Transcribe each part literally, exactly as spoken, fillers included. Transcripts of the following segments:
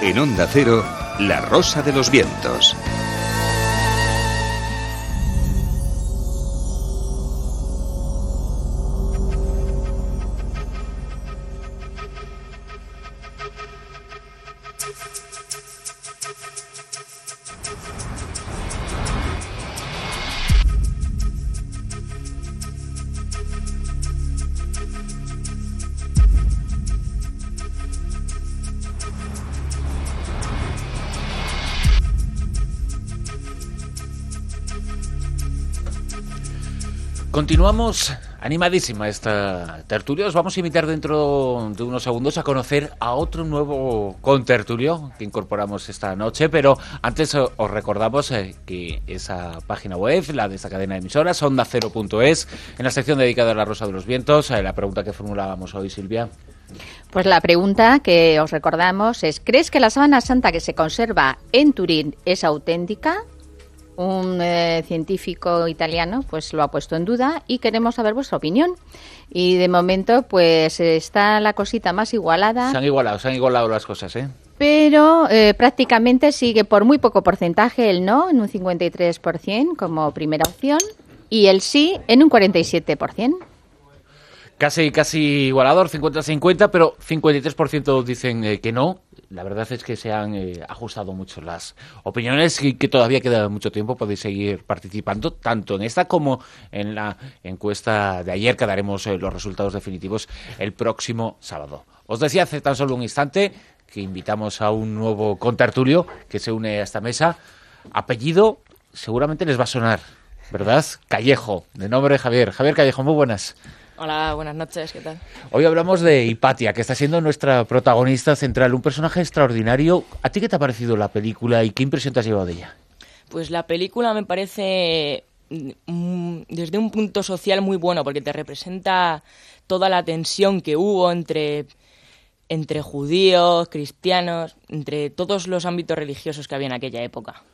En Onda Cero, La Rosa de los Vientos. Continuamos animadísima esta tertulia. Os vamos a invitar dentro de unos segundos a conocer a otro nuevo contertulio que incorporamos esta noche, pero antes os recordamos eh, que esa página web, la de esta cadena de emisoras, onda cero punto es, en la sección dedicada a la Rosa de los Vientos, eh, la pregunta que formulábamos hoy, Silvia. Pues la pregunta que os recordamos es: ¿crees que la sábana santa que se conserva en Turín es auténtica? Un eh, científico italiano pues lo ha puesto en duda y queremos saber vuestra opinión. Y de momento pues está la cosita más igualada. Se han igualado, se han igualado las cosas, ¿eh? Pero eh, prácticamente sigue por muy poco porcentaje el no, en un cincuenta y tres por ciento como primera opción, y el sí en un cuarenta y siete por ciento. Casi, casi igualador, cincuenta a cincuenta, pero cincuenta y tres por ciento dicen eh, que no. La verdad es que se han eh, ajustado mucho las opiniones y que todavía queda mucho tiempo. Podéis seguir participando tanto en esta como en la encuesta de ayer, que daremos eh, los resultados definitivos el próximo sábado. Os decía hace tan solo un instante que invitamos a un nuevo contertulio que se une a esta mesa. Apellido seguramente les va a sonar, ¿verdad? Callejo, de nombre Javier. Javier Callejo, muy buenas. Hola, buenas noches, ¿qué tal? Hoy hablamos de Hipatia, que está siendo nuestra protagonista central, un personaje extraordinario. ¿A ti qué te ha parecido la película y qué impresión te has llevado de ella? Pues la película me parece mm, desde un punto social muy bueno, porque te representa toda la tensión que hubo entre, entre judíos, cristianos, entre todos los ámbitos religiosos que había en aquella época.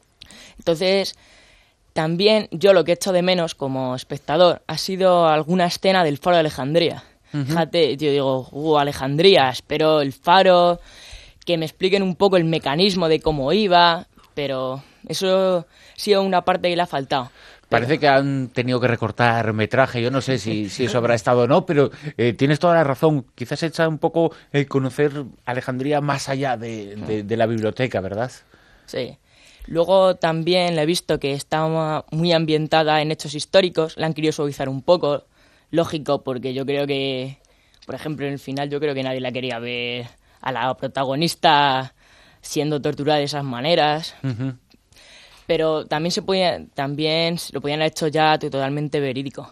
Entonces, también yo lo que he hecho de menos como espectador ha sido alguna escena del Faro de Alejandría. Uh-huh. Fíjate, yo digo, uh, Alejandría, espero el Faro, que me expliquen un poco el mecanismo de cómo iba, pero eso ha sido una parte que le ha faltado. Parece que han tenido que recortar metraje, yo no sé si, si eso habrá estado o no, pero eh, tienes toda la razón. Quizás echa un poco el conocer Alejandría más allá de, de, de la biblioteca, ¿verdad? Sí. Luego también la he visto que está muy ambientada en hechos históricos, la han querido suavizar un poco, lógico, porque yo creo que, por ejemplo, en el final yo creo que nadie la quería ver a la protagonista siendo torturada de esas maneras, uh-huh. Pero también se podía, también lo podían haber hecho ya totalmente verídico.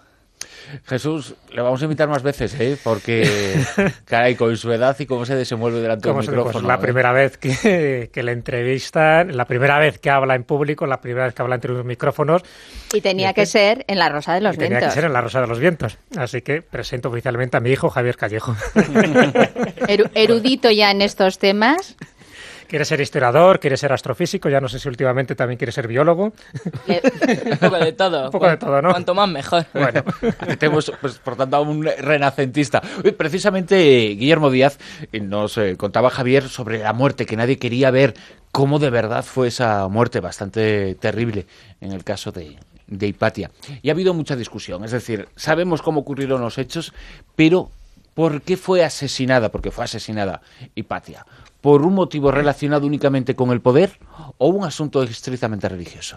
Jesús, le vamos a invitar más veces, ¿eh? Porque, caray, con su edad y cómo se desenvuelve delante del micrófono. Pues la ¿eh? primera vez que, que le entrevistan, la primera vez que habla en público, la primera vez que habla entre los micrófonos. Y tenía y que, que ser en La Rosa de los Vientos. Tenía que ser en La Rosa de los Vientos. Así que presento oficialmente a mi hijo Javier Callejo. Eru- erudito ya en estos temas. Quiere ser historiador, quiere ser astrofísico, ya no sé si últimamente también quiere ser biólogo. Un poco de todo. Un poco de todo, ¿no? Cuanto más mejor. Bueno, tenemos, pues, por tanto, a un renacentista. Precisamente Guillermo Díaz nos eh, contaba, Javier, sobre la muerte, que nadie quería ver cómo de verdad fue esa muerte bastante terrible en el caso de, de Hipatia. Y ha habido mucha discusión, es decir, sabemos cómo ocurrieron los hechos, pero ¿por qué fue asesinada? Porque fue asesinada Hipatia. ¿Por un motivo relacionado únicamente con el poder o un asunto estrictamente religioso?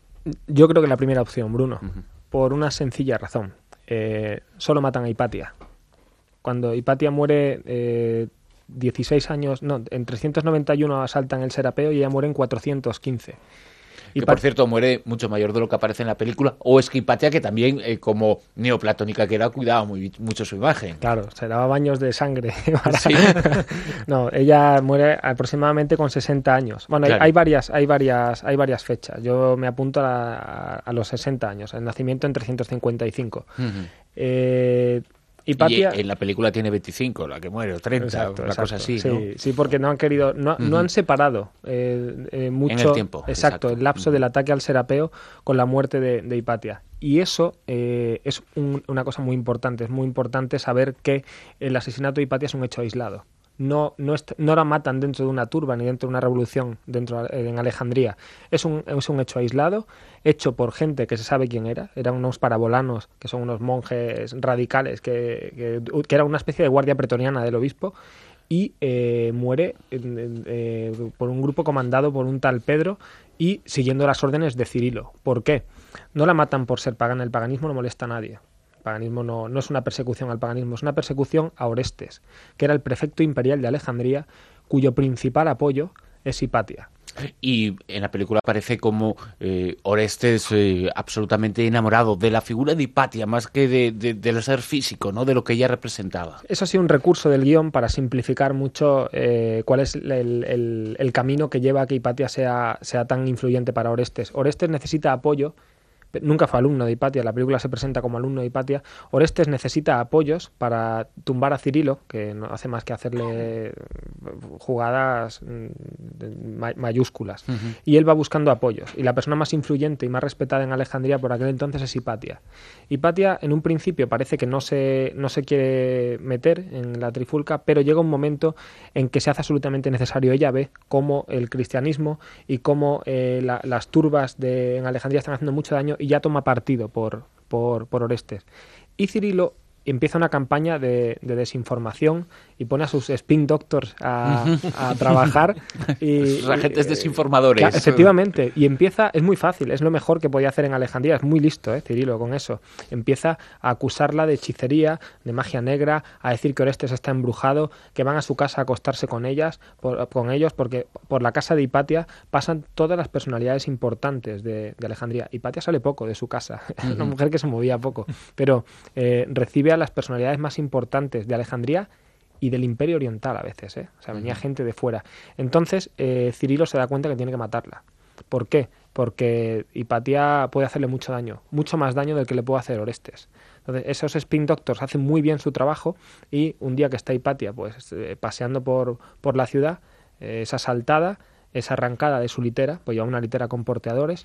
Yo creo que la primera opción, Bruno, uh-huh. por una sencilla razón. Eh, solo matan a Hipatia. Cuando Hipatia muere, eh, dieciséis años, no, en trescientos noventa y uno asaltan el Serapeo y ella muere en cuatrocientos quince. Que, por cierto, muere mucho mayor de lo que aparece en la película. O es que Hipatia, que también, eh, como neoplatónica que era, cuidaba muy, mucho su imagen. Claro, se daba baños de sangre. Para... Sí. No, ella muere aproximadamente con sesenta años. Bueno, claro. hay, hay, varias, hay, varias, hay varias fechas. Yo me apunto a, a, a los sesenta años. El nacimiento en trescientos cincuenta y cinco. Uh-huh. Eh... Hipatia... Y en la película tiene veinticinco, la que muere, o treinta, exacto, una exacto. cosa así, sí, ¿no? Sí, porque no han querido, no, uh-huh. no han separado eh, eh, mucho en el tiempo, exacto, exacto. el lapso uh-huh. del ataque al Serapeo con la muerte de, de Hipatia. Y eso eh, es un, una cosa muy importante, es muy importante saber que el asesinato de Hipatia es un hecho aislado. no, no, est- no la matan dentro de una turba ni dentro de una revolución dentro de- en Alejandría. Es un, es un hecho aislado, hecho por gente que se sabe quién era. Eran unos parabolanos, que son unos monjes radicales, que, que, que era una especie de guardia pretoriana del obispo, y eh, muere eh, eh, por un grupo comandado por un tal Pedro y siguiendo las órdenes de Cirilo. ¿Por qué? No la matan por ser pagana, el paganismo no molesta a nadie. El paganismo no, no es una persecución al paganismo, es una persecución a Orestes, que era el prefecto imperial de Alejandría, cuyo principal apoyo es Hipatia. Y en la película aparece como eh, Orestes eh, absolutamente enamorado de la figura de Hipatia, más que de, de, del ser físico, ¿no? De lo que ella representaba. Eso ha sido un recurso del guión para simplificar mucho eh, cuál es el, el, el camino que lleva a que Hipatia sea, sea tan influyente para Orestes. Orestes necesita apoyo. Nunca fue alumno de Hipatia, la película se presenta como alumno de Hipatia. Orestes necesita apoyos para tumbar a Cirilo, que no hace más que hacerle jugadas mayúsculas. Uh-huh. Y él va buscando apoyos. Y la persona más influyente y más respetada en Alejandría por aquel entonces es Hipatia. Hipatia, en un principio, parece que no se, no se quiere meter en la trifulca, pero llega un momento en que se hace absolutamente necesario. Ella ve cómo el cristianismo y cómo eh, la, las turbas de, en Alejandría están haciendo mucho daño, y ya toma partido por, por, por Orestes. Y Cirilo empieza una campaña de, de desinformación y pone a sus spin doctors a, a trabajar. Y, sus agentes y, desinformadores. Claro, efectivamente. Y empieza, es muy fácil, es lo mejor que podía hacer en Alejandría. Es muy listo, ¿eh? Cirilo, con eso. Empieza a acusarla de hechicería, de magia negra, a decir que Orestes está embrujado, que van a su casa a acostarse con ellas, por, con ellos, porque por la casa de Hipatia pasan todas las personalidades importantes de, de Alejandría. Hipatia sale poco de su casa, uh-huh. Una mujer que se movía poco, pero eh, recibe a las personalidades más importantes de Alejandría y del Imperio Oriental a veces, ¿eh? O sea, venía uh-huh. gente de fuera. Entonces, eh, Cirilo se da cuenta que tiene que matarla. ¿Por qué? Porque Hipatia puede hacerle mucho daño, mucho más daño del que le puede hacer Orestes. Entonces, esos spin doctors hacen muy bien su trabajo y un día que está Hipatia pues eh, paseando por, por la ciudad, eh, es asaltada, es arrancada de su litera, pues lleva una litera con porteadores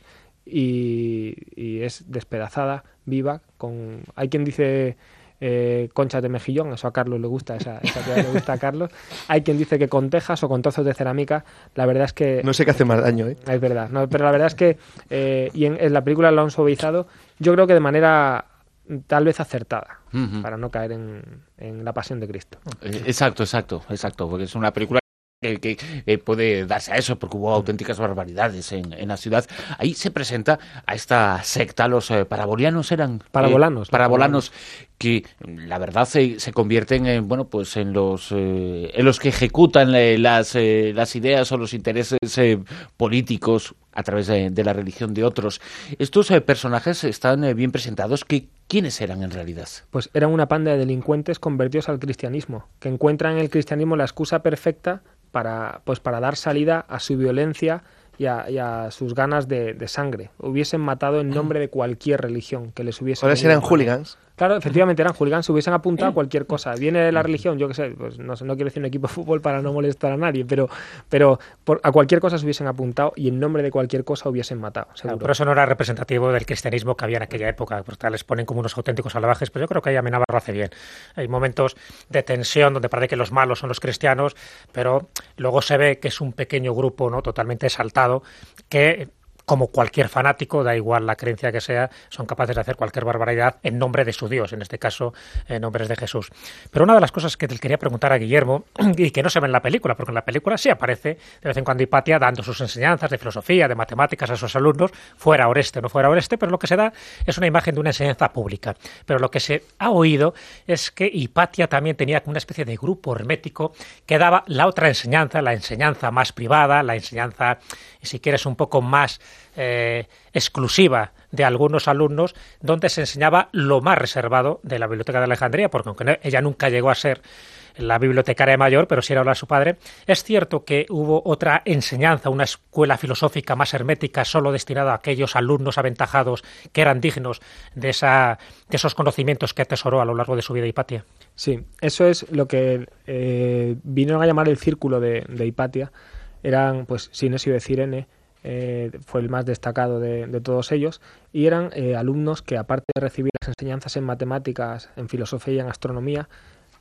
y, y es despedazada, viva, con... Hay quien dice... Eh, conchas de mejillón, eso a Carlos le gusta, esa, esa que le gusta a Carlos. Hay quien dice que con tejas o con trozos de cerámica. La verdad es que... No sé qué hace más daño, ¿eh? Es verdad, no, pero la verdad es que, eh, y en, en la película lo han suavizado, yo creo que de manera tal vez acertada, uh-huh. para no caer en, en la pasión de Cristo. Exacto, exacto, exacto, porque es una película que, que eh, puede darse a eso, porque hubo auténticas barbaridades en, en la ciudad. Ahí se presenta a esta secta, los eh, parabolianos eran... Parabolanos. Eh, parabolanos, que la verdad se, se convierten en, bueno, pues en los eh, en los que ejecutan eh, las, eh, las ideas o los intereses eh, políticos a través de, de la religión de otros. Estos eh, personajes están eh, bien presentados. ¿Qué, ¿Quiénes eran en realidad? Pues eran una panda de delincuentes convertidos al cristianismo, que encuentran en el cristianismo la excusa perfecta para, pues para dar salida a su violencia y a, y a sus ganas de, de sangre. Hubiesen matado en nombre de cualquier religión que les hubiese... Ahora eran hooligans. Claro, efectivamente eran hooligans, se hubiesen apuntado a cualquier cosa. Viene de la religión, yo qué sé, pues no sé, no quiero decir un equipo de fútbol para no molestar a nadie, pero, pero por, a cualquier cosa se hubiesen apuntado y en nombre de cualquier cosa hubiesen matado, seguro. Claro, pero eso no era representativo del cristianismo que había en aquella época, porque les ponen como unos auténticos salvajes, pero yo creo que ahí Amenábar lo hace bien. Hay momentos de tensión donde parece que los malos son los cristianos, pero luego se ve que es un pequeño grupo, ¿no?, totalmente exaltado, que... como cualquier fanático, da igual la creencia que sea, son capaces de hacer cualquier barbaridad en nombre de su Dios, en este caso, en nombre de Jesús. Pero una de las cosas que te quería preguntar a Guillermo, y que no se ve en la película, porque en la película sí aparece de vez en cuando Hipatia dando sus enseñanzas de filosofía, de matemáticas a sus alumnos, fuera Oreste o no fuera Oreste, pero lo que se da es una imagen de una enseñanza pública. Pero lo que se ha oído es que Hipatia también tenía como una especie de grupo hermético que daba la otra enseñanza, la enseñanza más privada, la enseñanza, si quieres, un poco más Eh, exclusiva de algunos alumnos, donde se enseñaba lo más reservado de la Biblioteca de Alejandría, porque aunque ella nunca llegó a ser la bibliotecaria mayor, pero sí era la de su padre. Es cierto que hubo otra enseñanza, una escuela filosófica más hermética, solo destinada a aquellos alumnos aventajados que eran dignos de, esa, de esos conocimientos que atesoró a lo largo de su vida Hipatia. Sí, eso es lo que eh, vinieron a llamar el círculo de, de Hipatia. Eran, pues, Sinesio de Cirene, Eh, fue el más destacado de, de todos ellos, y eran eh, alumnos que, aparte de recibir las enseñanzas en matemáticas, en filosofía y en astronomía,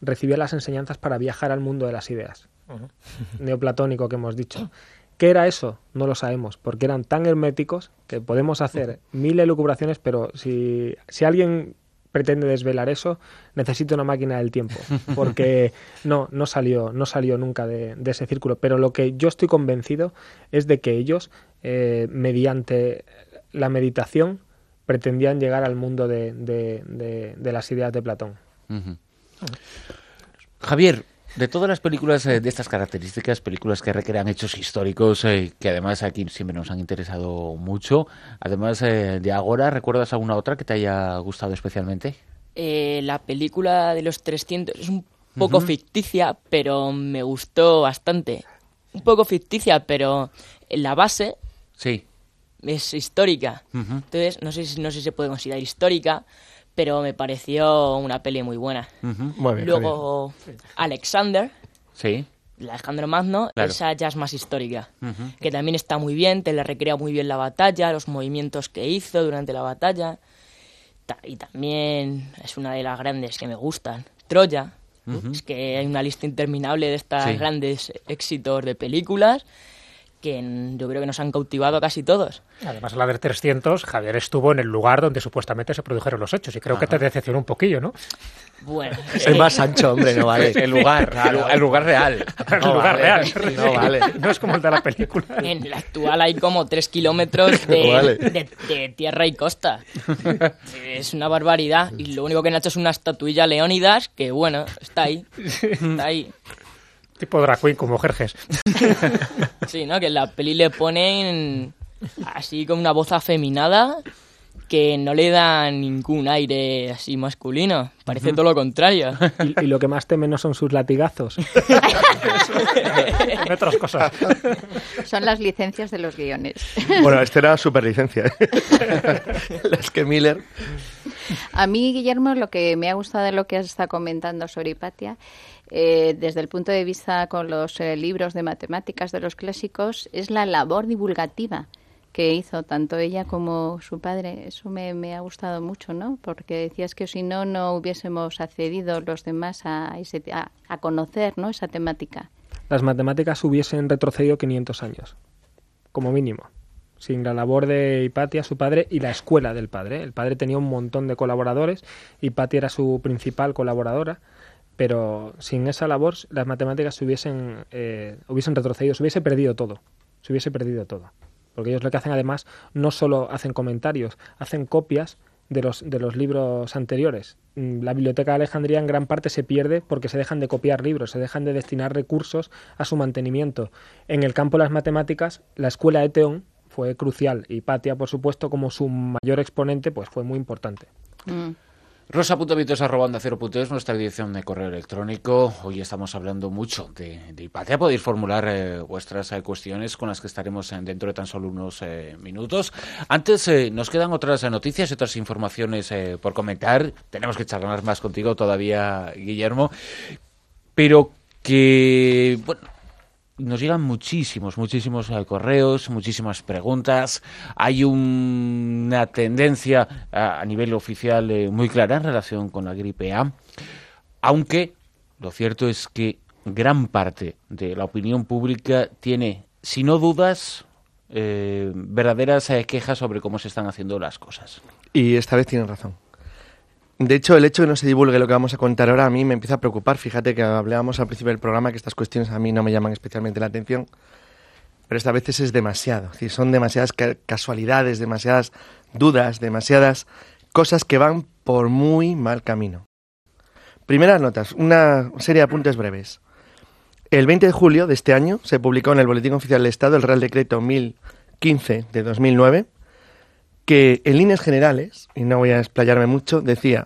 recibía las enseñanzas para viajar al mundo de las ideas. Uh-huh. Neoplatónico que hemos dicho. ¿Qué era eso? No lo sabemos, porque eran tan herméticos que podemos hacer mil elucubraciones, pero si, si alguien pretende desvelar eso, necesita una máquina del tiempo, porque no, no salió, no salió nunca de, de ese círculo. Pero lo que yo estoy convencido es de que ellos, eh, mediante la meditación, pretendían llegar al mundo de, de, de, de las ideas de Platón. Uh-huh. Javier, de todas las películas eh, de estas características, películas que recrean hechos históricos, eh, que además aquí siempre nos han interesado mucho, además eh, de Agora, ¿recuerdas alguna otra que te haya gustado especialmente? Eh, la película de los trescientos es un poco uh-huh. ficticia, pero me gustó bastante. Un poco ficticia, pero en la base sí. es histórica. Uh-huh. Entonces, no sé, si, no sé si se puede considerar histórica, pero me pareció una peli muy buena. Uh-huh. Muy bien, Luego, muy bien. Alexander, sí. Alejandro Magno, claro. esa ya es más histórica, uh-huh. que también está muy bien, te le recrea muy bien la batalla, los movimientos que hizo durante la batalla, y también es una de las grandes que me gustan. Troya, uh-huh. es que hay una lista interminable de estos sí. grandes éxitos de películas que yo creo que nos han cautivado a casi todos. Además, la del trescientos, Javier estuvo en el lugar donde supuestamente se produjeron los hechos, y creo Ajá. que te decepcionó un poquillo, ¿no? Bueno. Soy más ancho, hombre, no vale. El lugar, claro, el lugar real. El no lugar vale. real. No vale. No es como el de la película. En la actual hay como tres kilómetros de, no vale. de, de tierra y costa. Es una barbaridad. Y lo único que han hecho es una estatuilla Leónidas, que bueno, está ahí. Está ahí. Tipo drag queen, como Jerjes. Sí, ¿no? Que en la peli le ponen así con una voz afeminada que no le da ningún aire así masculino. Parece uh-huh. todo lo contrario. Y, y lo que más teme no son sus latigazos. En otras cosas. Son las licencias de los guiones. Bueno, esta era super licencia. Las que Miller... A mí, Guillermo, lo que me ha gustado de lo que has estado comentando sobre Hipatia, eh, desde el punto de vista con los eh, libros de matemáticas de los clásicos, es la labor divulgativa que hizo tanto ella como su padre. Eso me, me ha gustado mucho, ¿no? Porque decías que si no, no hubiésemos accedido los demás a, ese, a, a conocer, ¿no?, esa temática. Las matemáticas hubiesen retrocedido quinientos años, como mínimo. Sin la labor de Hipatia, su padre, y la escuela del padre. El padre tenía un montón de colaboradores, Hipatia era su principal colaboradora, pero sin esa labor las matemáticas se hubiesen, eh, hubiesen retrocedido, se hubiese perdido todo, se hubiese perdido todo. Porque ellos lo que hacen además no solo hacen comentarios, hacen copias de los, de los libros anteriores. La Biblioteca de Alejandría en gran parte se pierde porque se dejan de copiar libros, se dejan de destinar recursos a su mantenimiento. En el campo de las matemáticas, la escuela de Teón fue crucial. Hipatia, por supuesto, como su mayor exponente, pues fue muy importante. Mm. rosa punto vientos arroba onda cero punto es nuestra dirección de correo electrónico. Hoy estamos hablando mucho de, de Hipatia. Podéis formular eh, vuestras eh, cuestiones con las que estaremos eh, dentro de tan solo unos eh, minutos. Antes eh, nos quedan otras eh, noticias y otras informaciones eh, por comentar. Tenemos que charlar más contigo todavía, Guillermo. Pero que, bueno, nos llegan muchísimos, muchísimos eh, correos, muchísimas preguntas. Hay un, una tendencia a, a nivel oficial eh, muy clara en relación con la gripe A, aunque lo cierto es que gran parte de la opinión pública tiene, si no dudas, eh, verdaderas eh, quejas sobre cómo se están haciendo las cosas. Y esta vez tienen razón. De hecho, el hecho de que no se divulgue lo que vamos a contar ahora a mí me empieza a preocupar. Fíjate que hablábamos al principio del programa que estas cuestiones a mí no me llaman especialmente la atención, pero esta vez es demasiado. Es decir, son demasiadas ca- casualidades, demasiadas dudas, demasiadas cosas que van por muy mal camino. Primeras notas, una serie de apuntes breves. El veinte de julio de este año se publicó en el Boletín Oficial del Estado el Real Decreto mil quince de dos mil nueve, que en líneas generales, y no voy a explayarme mucho, decía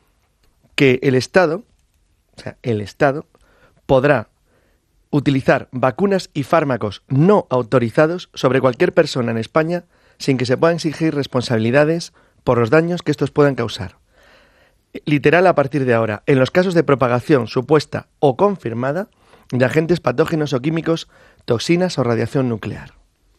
que el Estado, o sea, el Estado, podrá utilizar vacunas y fármacos no autorizados sobre cualquier persona en España sin que se puedan exigir responsabilidades por los daños que estos puedan causar. Literal, a partir de ahora, en los casos de propagación supuesta o confirmada de agentes patógenos o químicos, toxinas o radiación nuclear.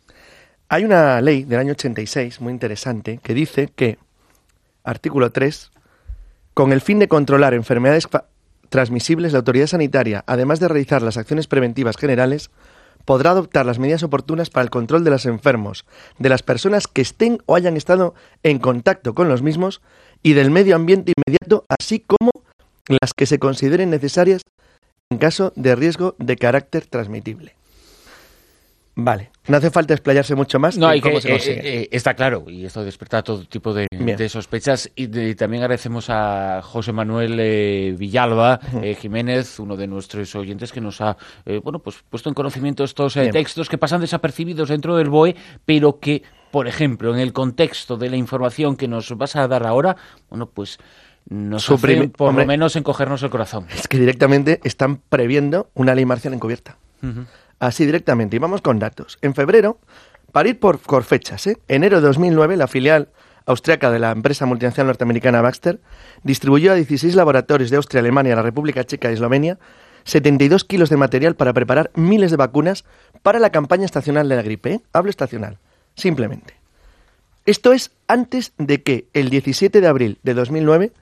Hay una ley del año ochenta y seis muy interesante que dice que, artículo tres, con el fin de controlar enfermedades fa- transmisibles, la autoridad sanitaria, además de realizar las acciones preventivas generales, podrá adoptar las medidas oportunas para el control de los enfermos, de las personas que estén o hayan estado en contacto con los mismos y del medio ambiente inmediato, así como las que se consideren necesarias en caso de riesgo de carácter transmitible. Vale, no hace falta explayarse mucho más. No, en y cómo que, se consigue. eh, eh, está claro, y esto desperta todo tipo de, de sospechas. Y de, también agradecemos a José Manuel eh, Villalba eh, Jiménez, uno de nuestros oyentes, que nos ha eh, bueno, pues puesto en conocimiento estos eh, textos que pasan desapercibidos dentro del B O E, pero que, por ejemplo, en el contexto de la información que nos vas a dar ahora, bueno, pues nos Suprime, hacen por hombre, lo menos encogernos el corazón. Es que directamente están previendo una ley marcial encubierta. Uh-huh. Así directamente. Y vamos con datos. En febrero, para ir por, por fechas, ¿eh? enero de dos mil nueve, la filial austriaca de la empresa multinacional norteamericana Baxter distribuyó a dieciséis laboratorios de Austria, Alemania, la República Checa y Eslovenia setenta y dos kilos de material para preparar miles de vacunas para la campaña estacional de la gripe. ¿eh? Hablo estacional, simplemente. Esto es antes de que el diecisiete de abril de dos mil nueve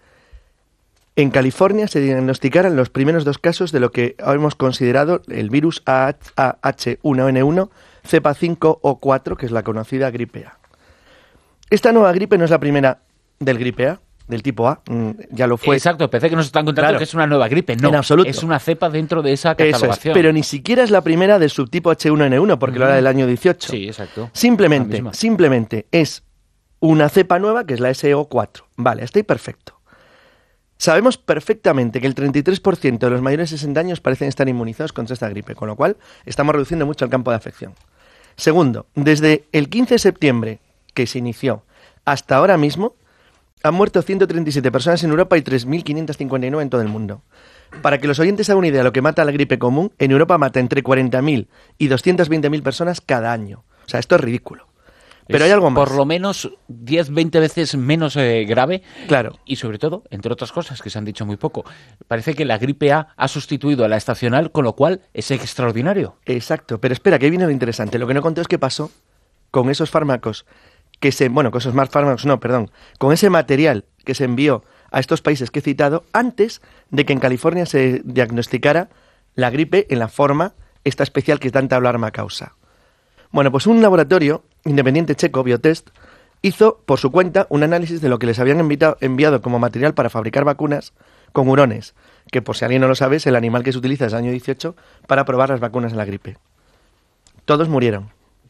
en California se diagnosticaran los primeros dos casos de lo que hemos considerado el virus A H uno N uno cepa cinco o cuatro, que es la conocida gripe A. Esta nueva gripe no es la primera del gripe A, del tipo A, ya lo fue. Exacto, pensé que nos están contando Claro. que es una nueva gripe. No, En absoluto. es una cepa dentro de esa Eso catalogación. es, pero ni siquiera es la primera del subtipo H uno N uno, porque lo era del año dieciocho. Sí, exacto. La Simplemente, misma. simplemente es una cepa nueva que es la S O cuatro. Vale, está ahí perfecto. Sabemos perfectamente que el treinta y tres por ciento de los mayores de sesenta años parecen estar inmunizados contra esta gripe, con lo cual estamos reduciendo mucho el campo de afección. Segundo, desde el quince de septiembre, que se inició, hasta ahora mismo, han muerto ciento treinta y siete personas en Europa y tres mil quinientos cincuenta y nueve en todo el mundo. Para que los oyentes hagan una idea de lo que mata la gripe común, en Europa mata entre cuarenta mil y doscientas veinte mil personas cada año. O sea, esto es ridículo. Pero Es hay algo más. Por lo menos diez, veinte veces menos eh, grave. Claro. Y sobre todo, entre otras cosas que se han dicho muy poco, parece que la gripe A ha sustituido a la estacional, con lo cual es extraordinario. Exacto, pero espera, que ahí viene lo interesante. Lo que no conté es qué pasó con esos fármacos que se... Bueno, con esos más fármacos, no, perdón. Con ese material que se envió a estos países que he citado antes de que en California se diagnosticara la gripe en la forma esta especial que tanta alarma causa. Bueno, pues un laboratorio independiente checo, Biotest, hizo por su cuenta un análisis de lo que les habían enviado, enviado como material para fabricar vacunas con hurones, que por si alguien no lo sabe es el animal que se utiliza desde el año dieciocho para probar las vacunas de la gripe. Todos murieron.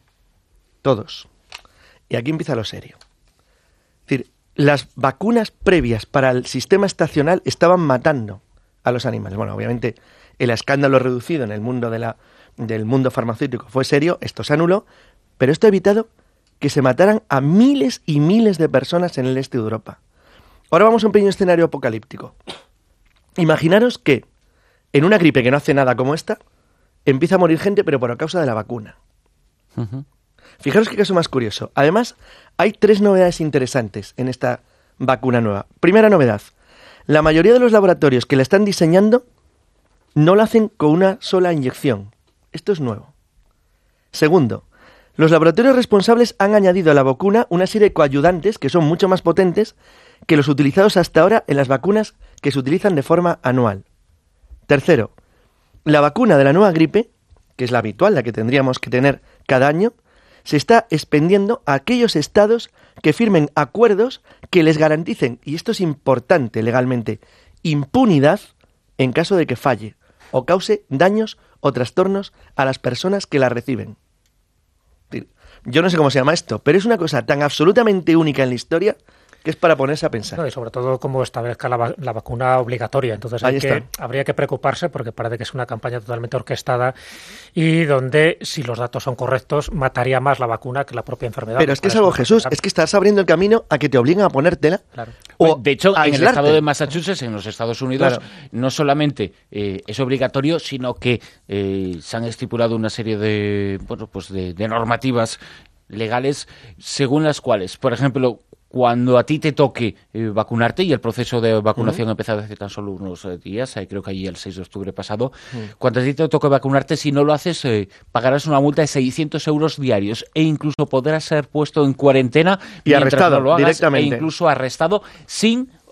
Todos. Y aquí empieza lo serio. Es decir, las vacunas previas para el sistema estacional estaban matando a los animales. Bueno, obviamente el escándalo reducido en el mundo de la, del mundo farmacéutico fue serio, esto se anuló, pero esto ha evitado que se mataran a miles y miles de personas en el este de Europa. Ahora vamos a un pequeño escenario apocalíptico. Imaginaros que en una gripe que no hace nada como esta, empieza a morir gente, pero por causa de la vacuna. Uh-huh. Fijaros qué caso más curioso. Además, hay tres novedades interesantes en esta vacuna nueva. Primera novedad, la mayoría de los laboratorios que la están diseñando no lo hacen con una sola inyección. Esto es nuevo. Segundo, los laboratorios responsables han añadido a la vacuna una serie de coayudantes que son mucho más potentes que los utilizados hasta ahora en las vacunas que se utilizan de forma anual. Tercero, la vacuna de la nueva gripe, que es la habitual, la que tendríamos que tener cada año, se está expendiendo a aquellos estados que firmen acuerdos que les garanticen, y esto es importante legalmente, impunidad en caso de que falle o cause daños o trastornos a las personas que la reciben. Yo no sé cómo se llama esto, pero es una cosa tan absolutamente única en la historia que es para ponerse a pensar. No, y sobre todo como establezca la, va- la vacuna obligatoria. Entonces hay Ahí que, está. habría que preocuparse porque parece que es una campaña totalmente orquestada y donde, si los datos son correctos, mataría más la vacuna que la propia enfermedad. Pero es que es Para algo, eso Jesús, es es que estás abriendo el camino a que te obliguen a ponértela. Claro. O de hecho, a en el aislarte. estado de Massachusetts, en los Estados Unidos, Claro. no solamente eh, es obligatorio, sino que eh, se han estipulado una serie de, bueno, pues de, de normativas legales según las cuales, por ejemplo, cuando a ti te toque eh, vacunarte, y el proceso de vacunación ha empezado hace tan solo unos eh, días, eh, creo que allí el seis de octubre pasado, cuando a ti te toque vacunarte, si no lo haces, eh, pagarás una multa de seiscientos euros diarios e incluso podrás ser puesto en cuarentena Y mientras arrestado no lo hagas, directamente. e incluso arrestado sin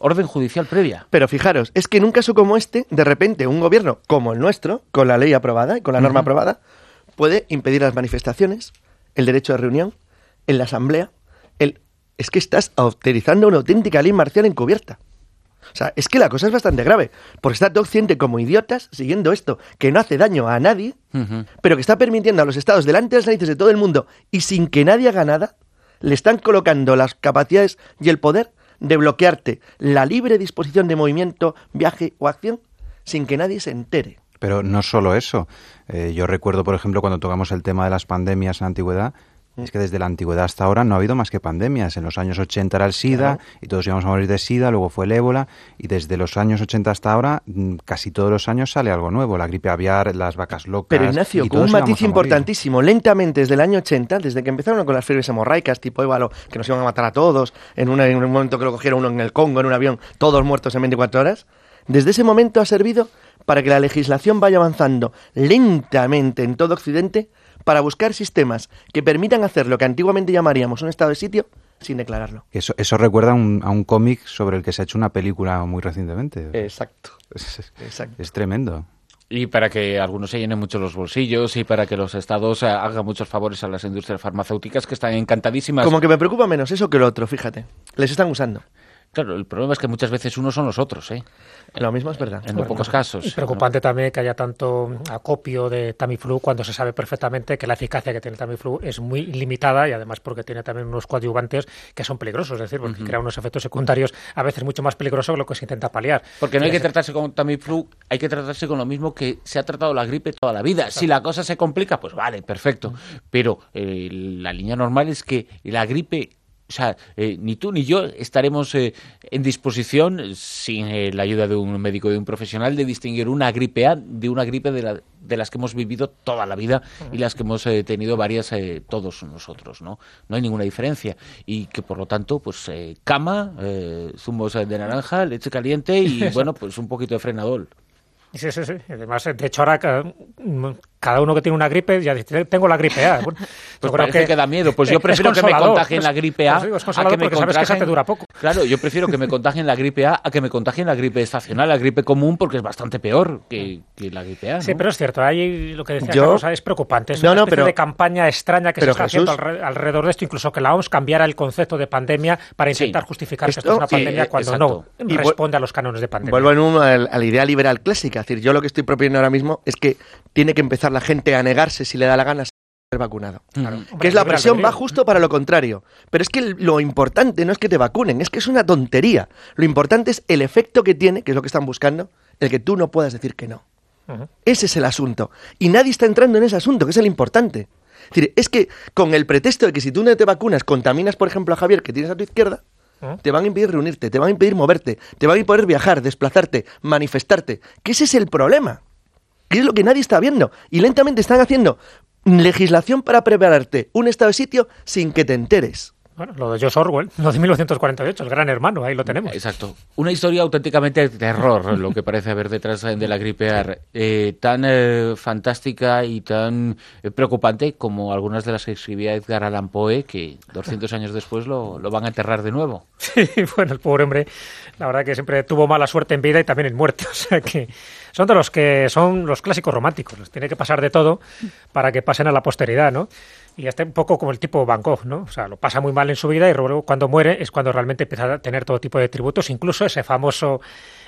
orden judicial previa. Pero fijaros, es que en un caso como este, de repente un gobierno como el nuestro, con la ley aprobada y con la norma uh-huh. aprobada, puede impedir las manifestaciones, el derecho de reunión, en la asamblea. El... Es que estás utilizando una auténtica ley marcial encubierta. O sea, es que la cosa es bastante grave, porque está todo occidente como idiotas siguiendo esto, que no hace daño a nadie, uh-huh. pero que está permitiendo a los estados delante de las narices de todo el mundo y sin que nadie haga nada, le están colocando las capacidades y el poder de bloquearte la libre disposición de movimiento, viaje o acción sin que nadie se entere. Pero no solo eso. Eh, yo recuerdo, por ejemplo, cuando tocamos el tema de las pandemias en la antigüedad, es que desde la antigüedad hasta ahora no ha habido más que pandemias. En los años ochenta era el SIDA, claro. y todos íbamos a morir de SIDA, luego fue el ébola, y desde los años ochenta hasta ahora, casi todos los años sale algo nuevo. La gripe aviar, las vacas locas... Pero Ignacio, con un matiz importantísimo, lentamente desde el año ochenta, desde que empezaron con las fiebres hemorraicas tipo ébola, que nos iban a matar a todos, en, una, en un momento que lo cogieron uno en el Congo, en un avión, todos muertos en veinticuatro horas, desde ese momento ha servido para que la legislación vaya avanzando lentamente en todo Occidente, para buscar sistemas que permitan hacer lo que antiguamente llamaríamos un estado de sitio sin declararlo. Eso, eso recuerda un, a un cómic sobre el que se ha hecho una película muy recientemente. Exacto. Es, es, Exacto. es tremendo. Y para que algunos se llenen mucho los bolsillos y para que los estados hagan muchos favores a las industrias farmacéuticas que están encantadísimas. Como que me preocupa menos eso que lo otro, fíjate. Les están usando. Claro, el problema es que muchas veces unos son los otros, ¿eh? Lo mismo es verdad. En muy pocos casos. Es preocupante ¿no? también que haya tanto acopio de Tamiflu cuando se sabe perfectamente que la eficacia que tiene Tamiflu es muy limitada y además porque tiene también unos coadyuvantes que son peligrosos, es decir, porque uh-huh. crea unos efectos secundarios a veces mucho más peligrosos que lo que se intenta paliar. Porque no hay que tratarse con Tamiflu, hay que tratarse con lo mismo que se ha tratado la gripe toda la vida. Exacto. Si la cosa se complica, pues vale, perfecto. Uh-huh. Pero eh, la línea normal es que la gripe... O sea, eh, ni tú ni yo estaremos eh, en disposición, sin eh, la ayuda de un médico, de un profesional, de distinguir una gripe A de una gripe de, la, de las que hemos vivido toda la vida y las que hemos eh, tenido varias eh, todos nosotros, ¿no? No hay ninguna diferencia. Y que, por lo tanto, pues eh, cama, eh, zumos de naranja, leche caliente y, bueno, pues un poquito de Frenadol. Sí, sí, sí. Además, de hecho, ahora cada, cada uno que tiene una gripe ya dice, tengo la gripe A. Bueno, pues parece que, que da miedo. Pues yo prefiero que me contagien la gripe A pues digo, a que me contagien... sabes que esa te dura poco. Claro, yo prefiero que me contagien la gripe A a que me contagien la gripe estacional, la gripe común, porque es bastante peor que, que la gripe A, ¿no? Sí, pero es cierto. Ahí lo que decía yo... Carlos es preocupante. Es no, una especie no, pero... de campaña extraña que pero se está Jesús... haciendo alrededor de esto. Incluso que la O M S cambiara el concepto de pandemia para intentar sí. justificar esto, que esto es una sí, pandemia cuando exacto. no y responde a los cánones de pandemia. Vuelvo en uno a la idea liberal clásica. Es decir, yo lo que estoy proponiendo ahora mismo es que tiene que empezar la gente a negarse si le da la gana ser vacunado. Claro. Que Hombre, es la presión va justo para lo contrario. Pero es que lo importante no es que te vacunen, es que es una tontería. Lo importante es el efecto que tiene, que es lo que están buscando, el que tú no puedas decir que no. Uh-huh. Ese es el asunto. Y nadie está entrando en ese asunto, que es el importante. Es decir, es que con el pretexto de que si tú no te vacunas, contaminas, por ejemplo, a Javier, que tienes a tu izquierda, te van a impedir reunirte, te van a impedir moverte, te van a impedir viajar, desplazarte, manifestarte. Que ese es el problema. Que es lo que nadie está viendo. Y lentamente están haciendo legislación para prepararte un estado de sitio sin que te enteres. Bueno, lo de George Orwell, lo de mil novecientos cuarenta y ocho, el gran hermano, ahí lo tenemos. Exacto. Una historia auténticamente de terror, lo que parece haber detrás de la gripe A, eh, tan eh, fantástica y tan eh, preocupante como algunas de las que escribía Edgar Allan Poe, que doscientos años después lo, lo van a enterrar de nuevo. Sí, bueno, el pobre hombre, la verdad que siempre tuvo mala suerte en vida y también en muerte, o sea que son de los que son los clásicos románticos, les tiene que pasar de todo para que pasen a la posteridad, ¿no? Y este un poco como el tipo Van Gogh, ¿no? O sea, lo pasa muy mal en su vida y luego cuando muere es cuando realmente empieza a tener todo tipo de tributos, incluso ese famoso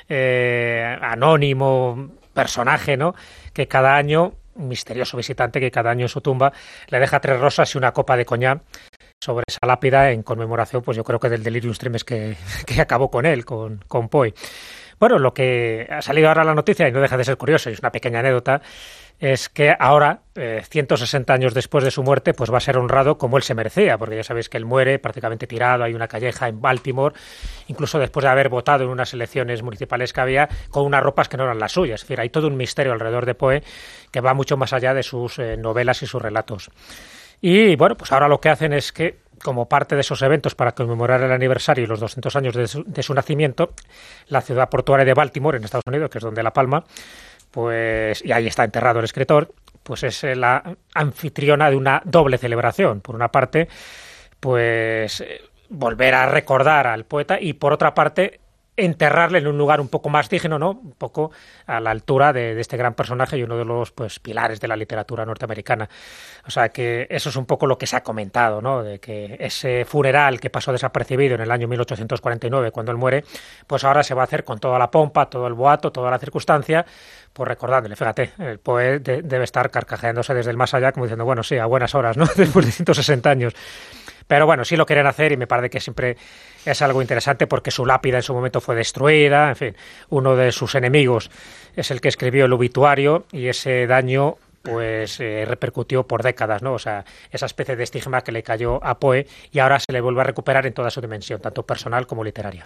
eh, anónimo personaje, ¿no? Que cada año, un misterioso visitante que cada año en su tumba le deja tres rosas y una copa de coñac sobre esa lápida en conmemoración, pues yo creo que del delirium tremens que, que acabó con él, con, con Poe. Bueno, lo que ha salido ahora la noticia, y no deja de ser curioso, y es una pequeña anécdota, es que ahora, eh, ciento sesenta años después de su muerte, pues va a ser honrado como él se merecía, porque ya sabéis que él muere prácticamente tirado, hay una calleja en Baltimore, incluso después de haber votado en unas elecciones municipales que había, con unas ropas que no eran las suyas. Es decir, hay todo un misterio alrededor de Poe que va mucho más allá de sus eh, novelas y sus relatos. Y bueno, pues ahora lo que hacen es que, como parte de esos eventos para conmemorar el aniversario y los doscientos años de su, de su nacimiento, la ciudad portuaria de Baltimore, en Estados Unidos, que es donde La Palma, pues, y ahí está enterrado el escritor, pues es la anfitriona de una doble celebración. Por una parte, pues volver a recordar al poeta y por otra parte, enterrarle en un lugar un poco más digno, ¿no? Un poco a la altura de, de este gran personaje y uno de los pues pilares de la literatura norteamericana. O sea que eso es un poco lo que se ha comentado, ¿no? De que ese funeral que pasó desapercibido en el año mil ochocientos cuarenta y nueve cuando él muere, pues ahora se va a hacer con toda la pompa, todo el boato, toda la circunstancia, pues recordándole, fíjate, el Poe de, debe estar carcajeándose desde el más allá como diciendo, bueno, sí, a buenas horas, ¿no? Después de ciento sesenta años. Pero bueno, sí lo quieren hacer y me parece que siempre es algo interesante porque su lápida en su momento fue destruida, en fin, uno de sus enemigos es el que escribió el obituario y ese daño pues eh, repercutió por décadas, ¿no? O sea, esa especie de estigma que le cayó a Poe y ahora se le vuelve a recuperar en toda su dimensión, tanto personal como literaria.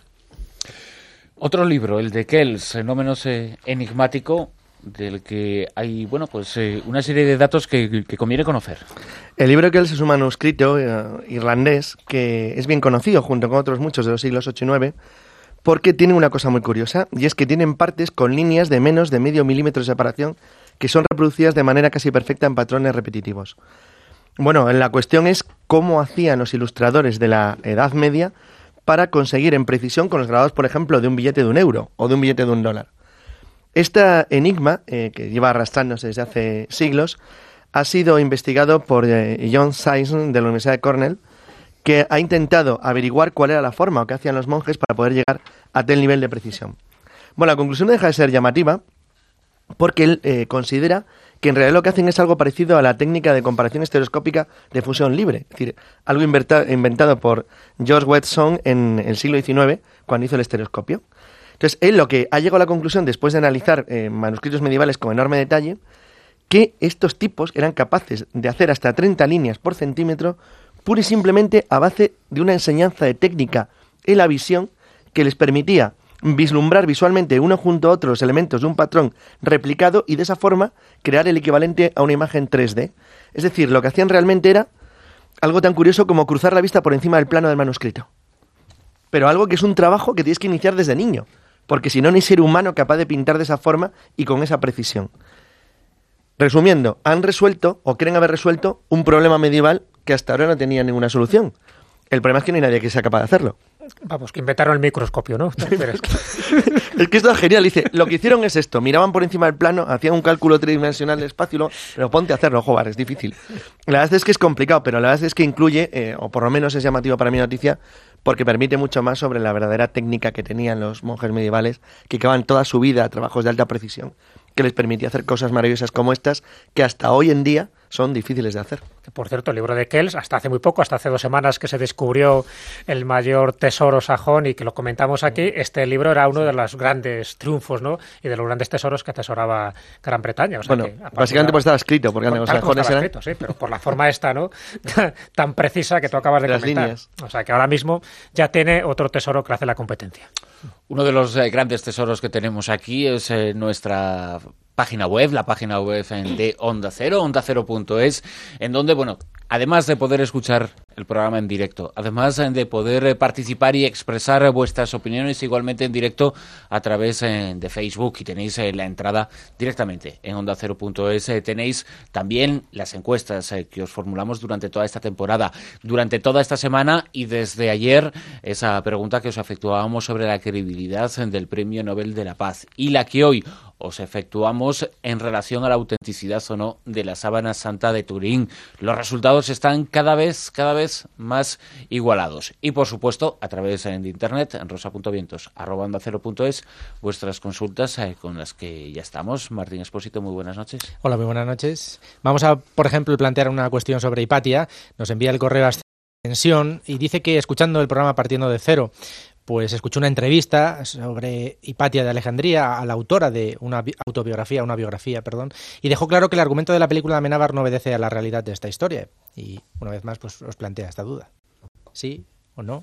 Otro libro, el de Kells, no menos eh, enigmático, del que hay, bueno, pues eh, una serie de datos que, que conviene conocer. El libro de Kells es un manuscrito eh, irlandés que es bien conocido, junto con otros muchos de los siglos ocho y nueve, porque tiene una cosa muy curiosa, y es que tienen partes con líneas de menos de medio milímetro de separación que son reproducidas de manera casi perfecta en patrones repetitivos. Bueno, la cuestión es cómo hacían los ilustradores de la Edad Media para conseguir en precisión con los grabados, por ejemplo, de un billete de un euro o de un billete de un dólar. Este enigma, eh, que lleva arrastrándose desde hace siglos, ha sido investigado por eh, John Sisson de la Universidad de Cornell, que ha intentado averiguar cuál era la forma o qué hacían los monjes para poder llegar a tal nivel de precisión. Bueno, la conclusión no deja de ser llamativa porque él eh, considera que en realidad lo que hacen es algo parecido a la técnica de comparación estereoscópica de fusión libre, es decir, algo inventa- inventado por George Weston en el siglo diecinueve cuando hizo el estereoscopio. Entonces, él lo que ha llegado a la conclusión, después de analizar eh, manuscritos medievales con enorme detalle, que estos tipos eran capaces de hacer hasta treinta líneas por centímetro, pura y simplemente a base de una enseñanza de técnica en la visión que les permitía vislumbrar visualmente uno junto a otro los elementos de un patrón replicado y de esa forma crear el equivalente a una imagen tres D. Es decir, lo que hacían realmente era algo tan curioso como cruzar la vista por encima del plano del manuscrito. Pero algo que es un trabajo que tienes que iniciar desde niño. Porque si no, ni ser humano capaz de pintar de esa forma y con esa precisión. Resumiendo, han resuelto, o creen haber resuelto, un problema medieval que hasta ahora no tenía ninguna solución. El problema es que no hay nadie que sea capaz de hacerlo. Vamos, que inventaron el microscopio, ¿no? Es que esto es genial. Dice, lo que hicieron es esto. Miraban por encima del plano, hacían un cálculo tridimensional del espacio, ¿no? Pero ponte a hacerlo, joder, es difícil. La verdad es que es complicado, pero la verdad es que incluye, eh, o por lo menos es llamativo para mi noticia, porque permite mucho más sobre la verdadera técnica que tenían los monjes medievales, que llevaban toda su vida a trabajos de alta precisión, que les permitía hacer cosas maravillosas como estas, que hasta hoy en día son difíciles de hacer. Por cierto, el libro de Kells, hasta hace muy poco, hasta hace dos semanas que se descubrió el mayor tesoro sajón y que lo comentamos aquí, este libro era uno de los grandes triunfos, ¿no? Y de los grandes tesoros que atesoraba Gran Bretaña. O sea, bueno, que, básicamente pues estaba escrito, porque por, los sajones eran... escrito, sí, pero por la forma esta, ¿no? Tan precisa que tú acabas de, de comentar. Líneas. O sea, que ahora mismo ya tiene otro tesoro que le hace la competencia. Uno de los eh, grandes tesoros que tenemos aquí es eh, nuestra página web, la página web de Onda Cero, onda cero punto es, en donde, bueno, además de poder escuchar el programa en directo, además de poder participar y expresar vuestras opiniones igualmente en directo a través de Facebook, y tenéis la entrada directamente en onda cero punto es, tenéis también las encuestas que os formulamos durante toda esta temporada, durante toda esta semana y desde ayer, esa pregunta que os efectuábamos sobre la credibilidad del Premio Nobel de la Paz y la que hoy os efectuamos en relación a la autenticidad o no de la sábana santa de Turín. Los resultados están cada vez, cada vez más igualados. Y por supuesto, a través de internet, en rosa punto vientos arroba onda cero punto es, vuestras consultas eh, con las que ya estamos. Martín Expósito, muy buenas noches. Hola, muy buenas noches. Vamos a, por ejemplo, plantear una cuestión sobre Hipatia. Nos envía el correo a Ascensión y dice que escuchando el programa Partiendo de Cero, pues escuchó una entrevista sobre Hipatia de Alejandría a la autora de una autobiografía, una biografía, perdón, y dejó claro que el argumento de la película de Amenábar no obedece a la realidad de esta historia. Y una vez más, pues os plantea esta duda. ¿Sí o no?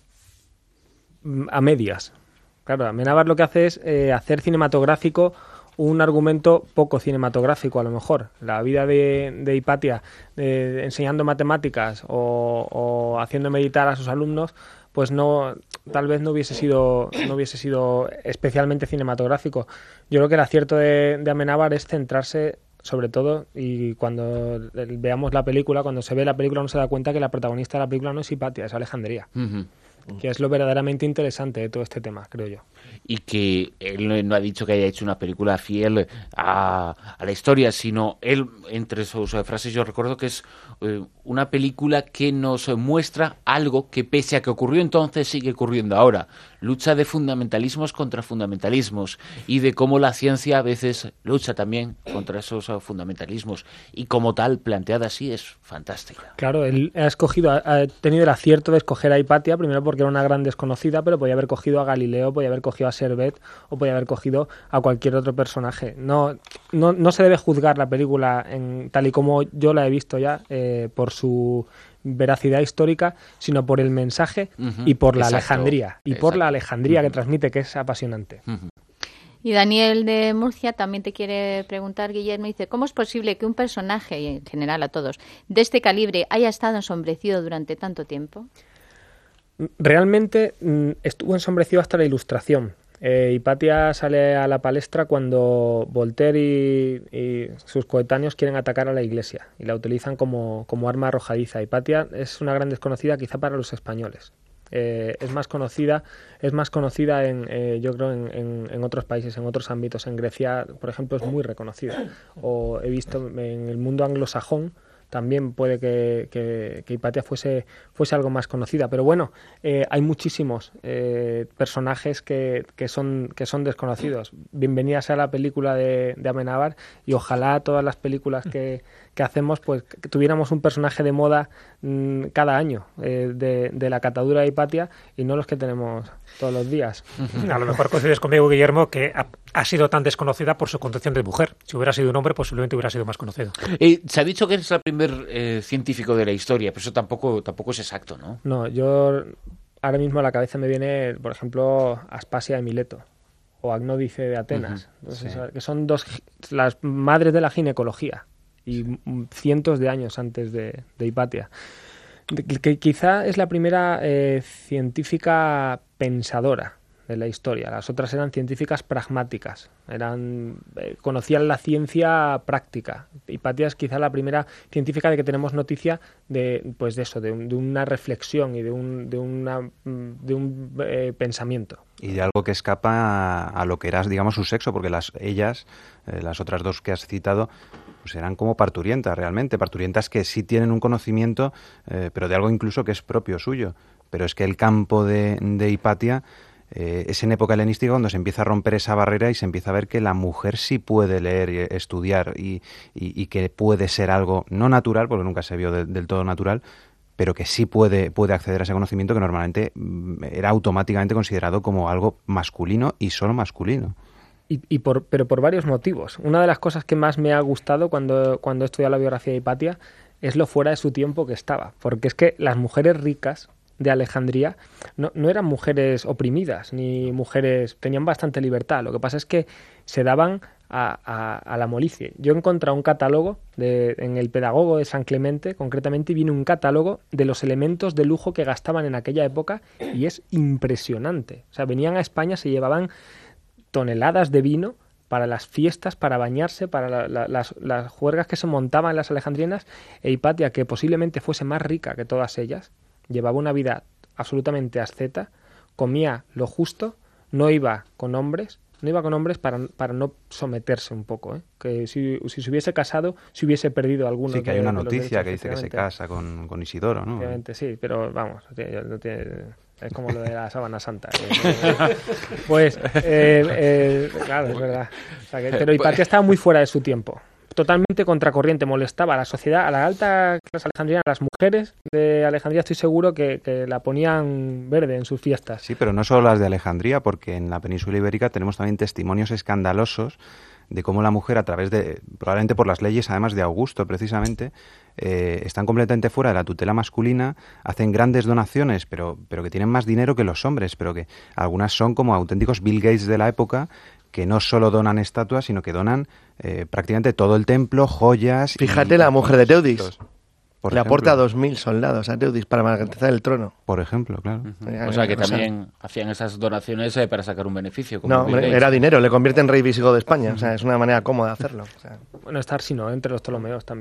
A medias. Claro, Amenábar lo que hace es eh, hacer cinematográfico un argumento poco cinematográfico, a lo mejor. La vida de, de Hipatia de, de, enseñando matemáticas o, o haciendo meditar a sus alumnos, pues no, tal vez no hubiese sido no hubiese sido especialmente cinematográfico. Yo creo que el acierto de, de Amenábar es centrarse sobre todo, y cuando veamos la película, cuando se ve la película uno se da cuenta que la protagonista de la película no es Hipatia, es Alejandría. Uh-huh. que es lo verdaderamente interesante de todo este tema, creo yo. Y que él no ha dicho que haya hecho una película fiel a, a la historia, sino él, entre sus frases, yo recuerdo que es eh, una película que nos muestra algo que pese a que ocurrió entonces sigue ocurriendo ahora. Lucha de fundamentalismos contra fundamentalismos y de cómo la ciencia a veces lucha también contra esos fundamentalismos y como tal, planteada así, es fantástica. Claro, él ha escogido, ha tenido el acierto de escoger a Hipatia, primero porque era una gran desconocida, pero podía haber cogido a Galileo, podía haber cogido a Servet o podía haber cogido a cualquier otro personaje. No, no, no se debe juzgar la película en, tal y como yo la he visto ya, eh, por su veracidad histórica, sino por el mensaje uh-huh. y por la Exacto. alejandría. Y Exacto. por la alejandría uh-huh. que transmite, que es apasionante. Uh-huh. Y Daniel de Murcia también te quiere preguntar, Guillermo, dice, ¿cómo es posible que un personaje, y en general a todos, de este calibre haya estado ensombrecido durante tanto tiempo? Realmente estuvo ensombrecido hasta la Ilustración. Eh, Hipatia sale a la palestra cuando Voltaire y, y sus coetáneos quieren atacar a la Iglesia y la utilizan como, como arma arrojadiza. Hipatia es una gran desconocida quizá para los españoles. Eh, es más conocida, es más conocida en, eh, yo creo en, en, en otros países, en otros ámbitos. En Grecia, por ejemplo, es muy reconocida. O he visto en el mundo anglosajón también puede que, que, que Hipatia fuese, fuese algo más conocida. Pero bueno, eh, hay muchísimos eh, personajes que, que, son, que son desconocidos. Bienvenida sea la película de, de Amenábar y ojalá todas las películas que, que hacemos pues que tuviéramos un personaje de moda mmm, cada año eh, de, de la catadura de Hipatia y no los que tenemos todos los días. A lo mejor coincides conmigo, Guillermo, que ha, ha sido tan desconocida por su condición de mujer. Si hubiera sido un hombre, posiblemente hubiera sido más conocido. Eh, se ha dicho que es el primer eh, científico de la historia, pero eso tampoco, tampoco es exacto, ¿no? No, yo ahora mismo a la cabeza me viene, por ejemplo, Aspasia de Mileto o Agnódice de Atenas, uh-huh, Entonces, sí. que son dos las madres de la ginecología y cientos de años antes de, de Hipatia. Que quizá es la primera eh, científica pensadora de la historia. Las otras eran científicas pragmáticas, eran eh, conocían la ciencia práctica. Hipatia es quizá la primera científica de que tenemos noticia de, pues de eso, de, un, de una reflexión y de un, de una, de un eh, pensamiento. Y de algo que escapa a, a lo que era, digamos, su sexo, porque las ellas, eh, las otras dos que has citado, pues eran como parturientas realmente, parturientas que sí tienen un conocimiento, eh, pero de algo incluso que es propio suyo. Pero es que el campo de, de Hipatia eh, es en época helenística cuando se empieza a romper esa barrera y se empieza a ver que la mujer sí puede leer y estudiar y, y, y que puede ser algo no natural, porque nunca se vio de, del todo natural, pero que sí puede, puede acceder a ese conocimiento que normalmente era automáticamente considerado como algo masculino y solo masculino. Y, y por, pero por varios motivos. Una de las cosas que más me ha gustado cuando, cuando he estudiado la biografía de Hipatia es lo fuera de su tiempo que estaba. Porque es que las mujeres ricas de Alejandría no, no eran mujeres oprimidas, ni mujeres... tenían bastante libertad. Lo que pasa es que se daban a, a, a la molicie. Yo he encontrado un catálogo de, en el Pedagogo de San Clemente, concretamente, viene un catálogo de los elementos de lujo que gastaban en aquella época y es impresionante. O sea, venían a España, se llevaban toneladas de vino para las fiestas, para bañarse, para la, la, las, las juergas que se montaban en las alejandrinas, e Hipatia, que posiblemente fuese más rica que todas ellas, llevaba una vida absolutamente asceta, comía lo justo, no iba con hombres, no iba con hombres para, para no someterse un poco, ¿eh? Que si, si se hubiese casado, si hubiese perdido alguno. Sí, que de, hay una de noticia que dice que se casa con, con Isidoro, ¿no? Obviamente sí, pero vamos, no tiene, no tiene, es como lo de la sábana santa. Pues, eh, eh, claro, es verdad. O sea, que, pero Hipatia estaba muy fuera de su tiempo. Totalmente contracorriente, molestaba a la sociedad, a la alta clase alejandrina, a las mujeres de Alejandría, estoy seguro que, que la ponían verde en sus fiestas. Sí, pero no solo las de Alejandría, porque en la península ibérica tenemos también testimonios escandalosos de cómo la mujer, a través de, probablemente por las leyes además de Augusto precisamente, eh, están completamente fuera de la tutela masculina, hacen grandes donaciones, pero, pero que tienen más dinero que los hombres, pero que algunas son como auténticos Bill Gates de la época, que no solo donan estatuas, sino que donan eh, prácticamente todo el templo, joyas... Fíjate y, la mujer de Teudis. Por Le ejemplo. aporta dos mil soldados a Teudis para garantizar el trono. Por ejemplo, claro. Uh-huh. O sea, que también hacían esas donaciones eh, para sacar un beneficio. Como no, hombre, era dinero. Le convierte en rey visigodo de España. Uh-huh. O sea, es una manera cómoda de hacerlo. O sea. Bueno, está Arsinoe entre los Ptolomeos también.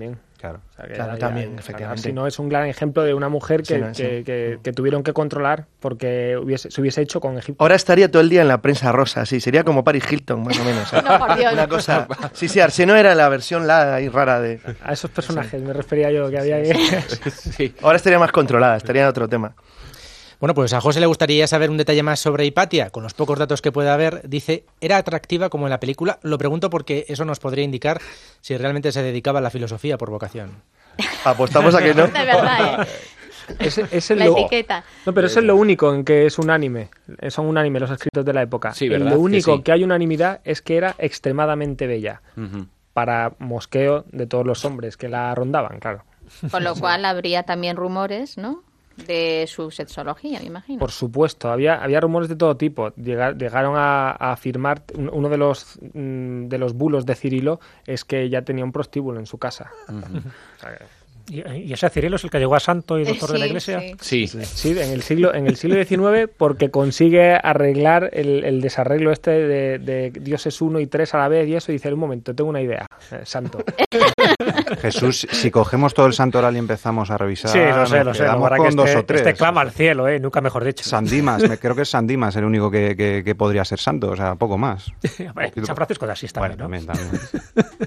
Claro, O sea, que Claro, ya- también, ya- efectivamente. Si no, es un gran ejemplo de una mujer que, Sí, no, sí. que, que- que tuvieron que controlar porque hubiese, se hubiese hecho con Egipto. Ahora estaría todo el día en la prensa rosa, sí, sería como Paris Hilton, más o menos. ¿eh? No, por Dios. Una cosa... Sí, sí, Arseno era la versión la y rara de... A esos personajes me refería yo, que había que... Sí. Ahora estaría más controlada, estaría en otro tema. Bueno, pues a José le gustaría saber un detalle más sobre Hipatia. Con los pocos datos que puede haber, dice, ¿era atractiva como en la película? Lo pregunto porque eso nos podría indicar si realmente se dedicaba a la filosofía por vocación. Apostamos a que no. De verdad, ¿eh? Es, es el La lo- etiqueta. No, pero eso es lo único en que es unánime. Eh, Son unánime los escritos de la época. Sí, En ¿verdad? lo Que único sí. que hay unanimidad es que era extremadamente bella. Ujú. Para mosqueo de todos los hombres que la rondaban, claro. Con lo cual habría también rumores, ¿no? De su sexología, me imagino. Por supuesto, había, había rumores de todo tipo. Llega- llegaron a, a afirmar, un- uno de los, mm, de los bulos de Cirilo es que ya tenía un prostíbulo en su casa. O sea, que- Y, y ese Cirilo es el que llegó a santo y Eh, doctor de la sí, iglesia. sí. Sí. Sí, en el siglo en el siglo diecinueve porque consigue arreglar el, el desarreglo este de, de dioses uno y tres a la vez y eso y dice, un momento, tengo una idea, eh, santo. Jesús, si cogemos todo el santoral y empezamos a revisar, Sí, lo sé, nos lo sé. quedamos Para con que dos este, o tres. este clama al cielo, ¿eh? Nunca mejor dicho. Sandimas, me- creo que es Sandimas el único que, que- que podría ser santo, o sea, poco más. Hombre, San Francisco de Asís también, Bueno, ¿no? también, también.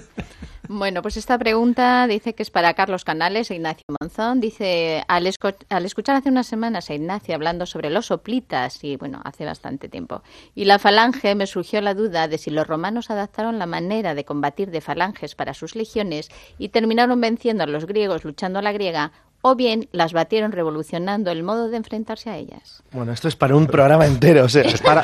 Bueno, pues esta pregunta dice que es para Carlos Canales e Ignacio Monzón. Dice, al, esco- al escuchar hace unas semanas a Ignacio hablando sobre los hoplitas, y bueno, hace bastante tiempo, y la falange, me surgió la duda de si los romanos adaptaron la manera de combatir de falanges para sus legiones y terminaron venciendo a los griegos luchando a la griega, o bien las batieron revolucionando el modo de enfrentarse a ellas. Bueno, esto es para un programa entero. O sea, es para...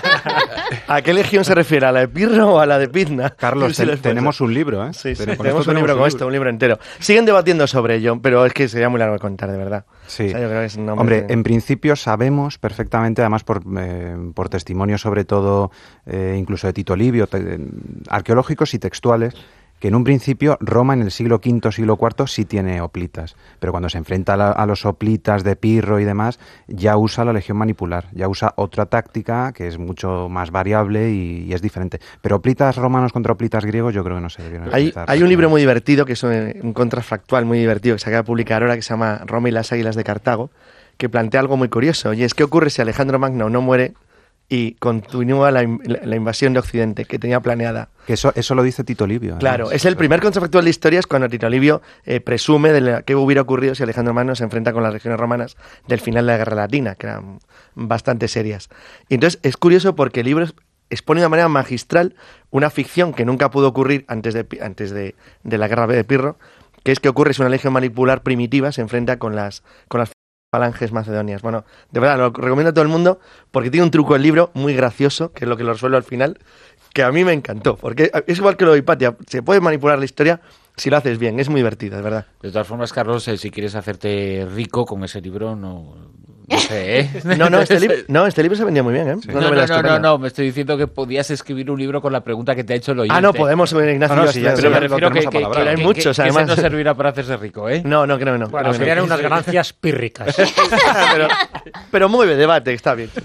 ¿A qué legión se refiere? ¿A la de Pirro o a la de Pizna? Carlos, Sí, te- les puede tenemos ser. un libro, ¿eh? Sí, sí, Pero con tenemos esto un libro como un este, un libro entero. Siguen debatiendo sobre ello, pero es que sería muy largo de contar, de verdad. Sí. O sea, yo creo que es un nombre Hombre, de- en principio sabemos perfectamente, además por, eh, por testimonios sobre todo, eh, incluso de Tito Livio, te- arqueológicos y textuales, que en un principio Roma en el siglo quinto, siglo cuarto sí tiene hoplitas, pero cuando se enfrenta a, la- a los hoplitas de Pirro y demás, ya usa la legión manipular, ya usa otra táctica que es mucho más variable y, y es diferente. Pero hoplitas romanos contra hoplitas griegos yo creo que no se debieron Hay, enfrentar. hay un libro muy divertido, que es un, un contrafactual muy divertido, que se acaba de publicar ahora, que se llama Roma y las águilas de Cartago, que plantea algo muy curioso, y es qué ocurre si Alejandro Magno no muere y continúa la, in- la- la invasión de Occidente que tenía planeada. Que eso, eso lo dice Tito Livio. Claro, además. es el primer contrafactual de historia, es cuando Tito Livio eh, presume de la- qué hubiera ocurrido si Alejandro Magno se enfrenta con las legiones romanas del final de la Guerra Latina, que eran bastante serias. Y entonces es curioso porque el libro es- expone de una manera magistral una ficción que nunca pudo ocurrir antes de, Pi- antes de, de la Guerra de Pirro, que es que ocurre si una legión manipular primitiva se enfrenta con las, con las falanges macedonias. Bueno, de verdad, lo recomiendo a todo el mundo porque tiene un truco el libro muy gracioso, que es lo que lo resuelve al final, que a mí me encantó, porque es igual que lo de Hipatia, se puede manipular la historia si lo haces bien, es muy divertido, de verdad. De todas formas, Carlos, eh, si quieres hacerte rico con ese libro, no, no sé, ¿eh? No, no, este, libro no, este libro se vendía muy bien, ¿eh? No, me no, la no, no, estupenda. no, me estoy diciendo que podías escribir un libro con la pregunta que te ha hecho el oyente. Ah, no, podemos, Ignacio. No, no, ya sí, está, ya- Pero ya me lo refiero que, tenemos que, que, apalabrado. Hay que- muchos, que además. ese no servirá para hacerse rico, ¿eh? No, no, creo que no. Bueno, creo que serían no. unas ganancias pírricas. pero, pero mueve debate, está bien.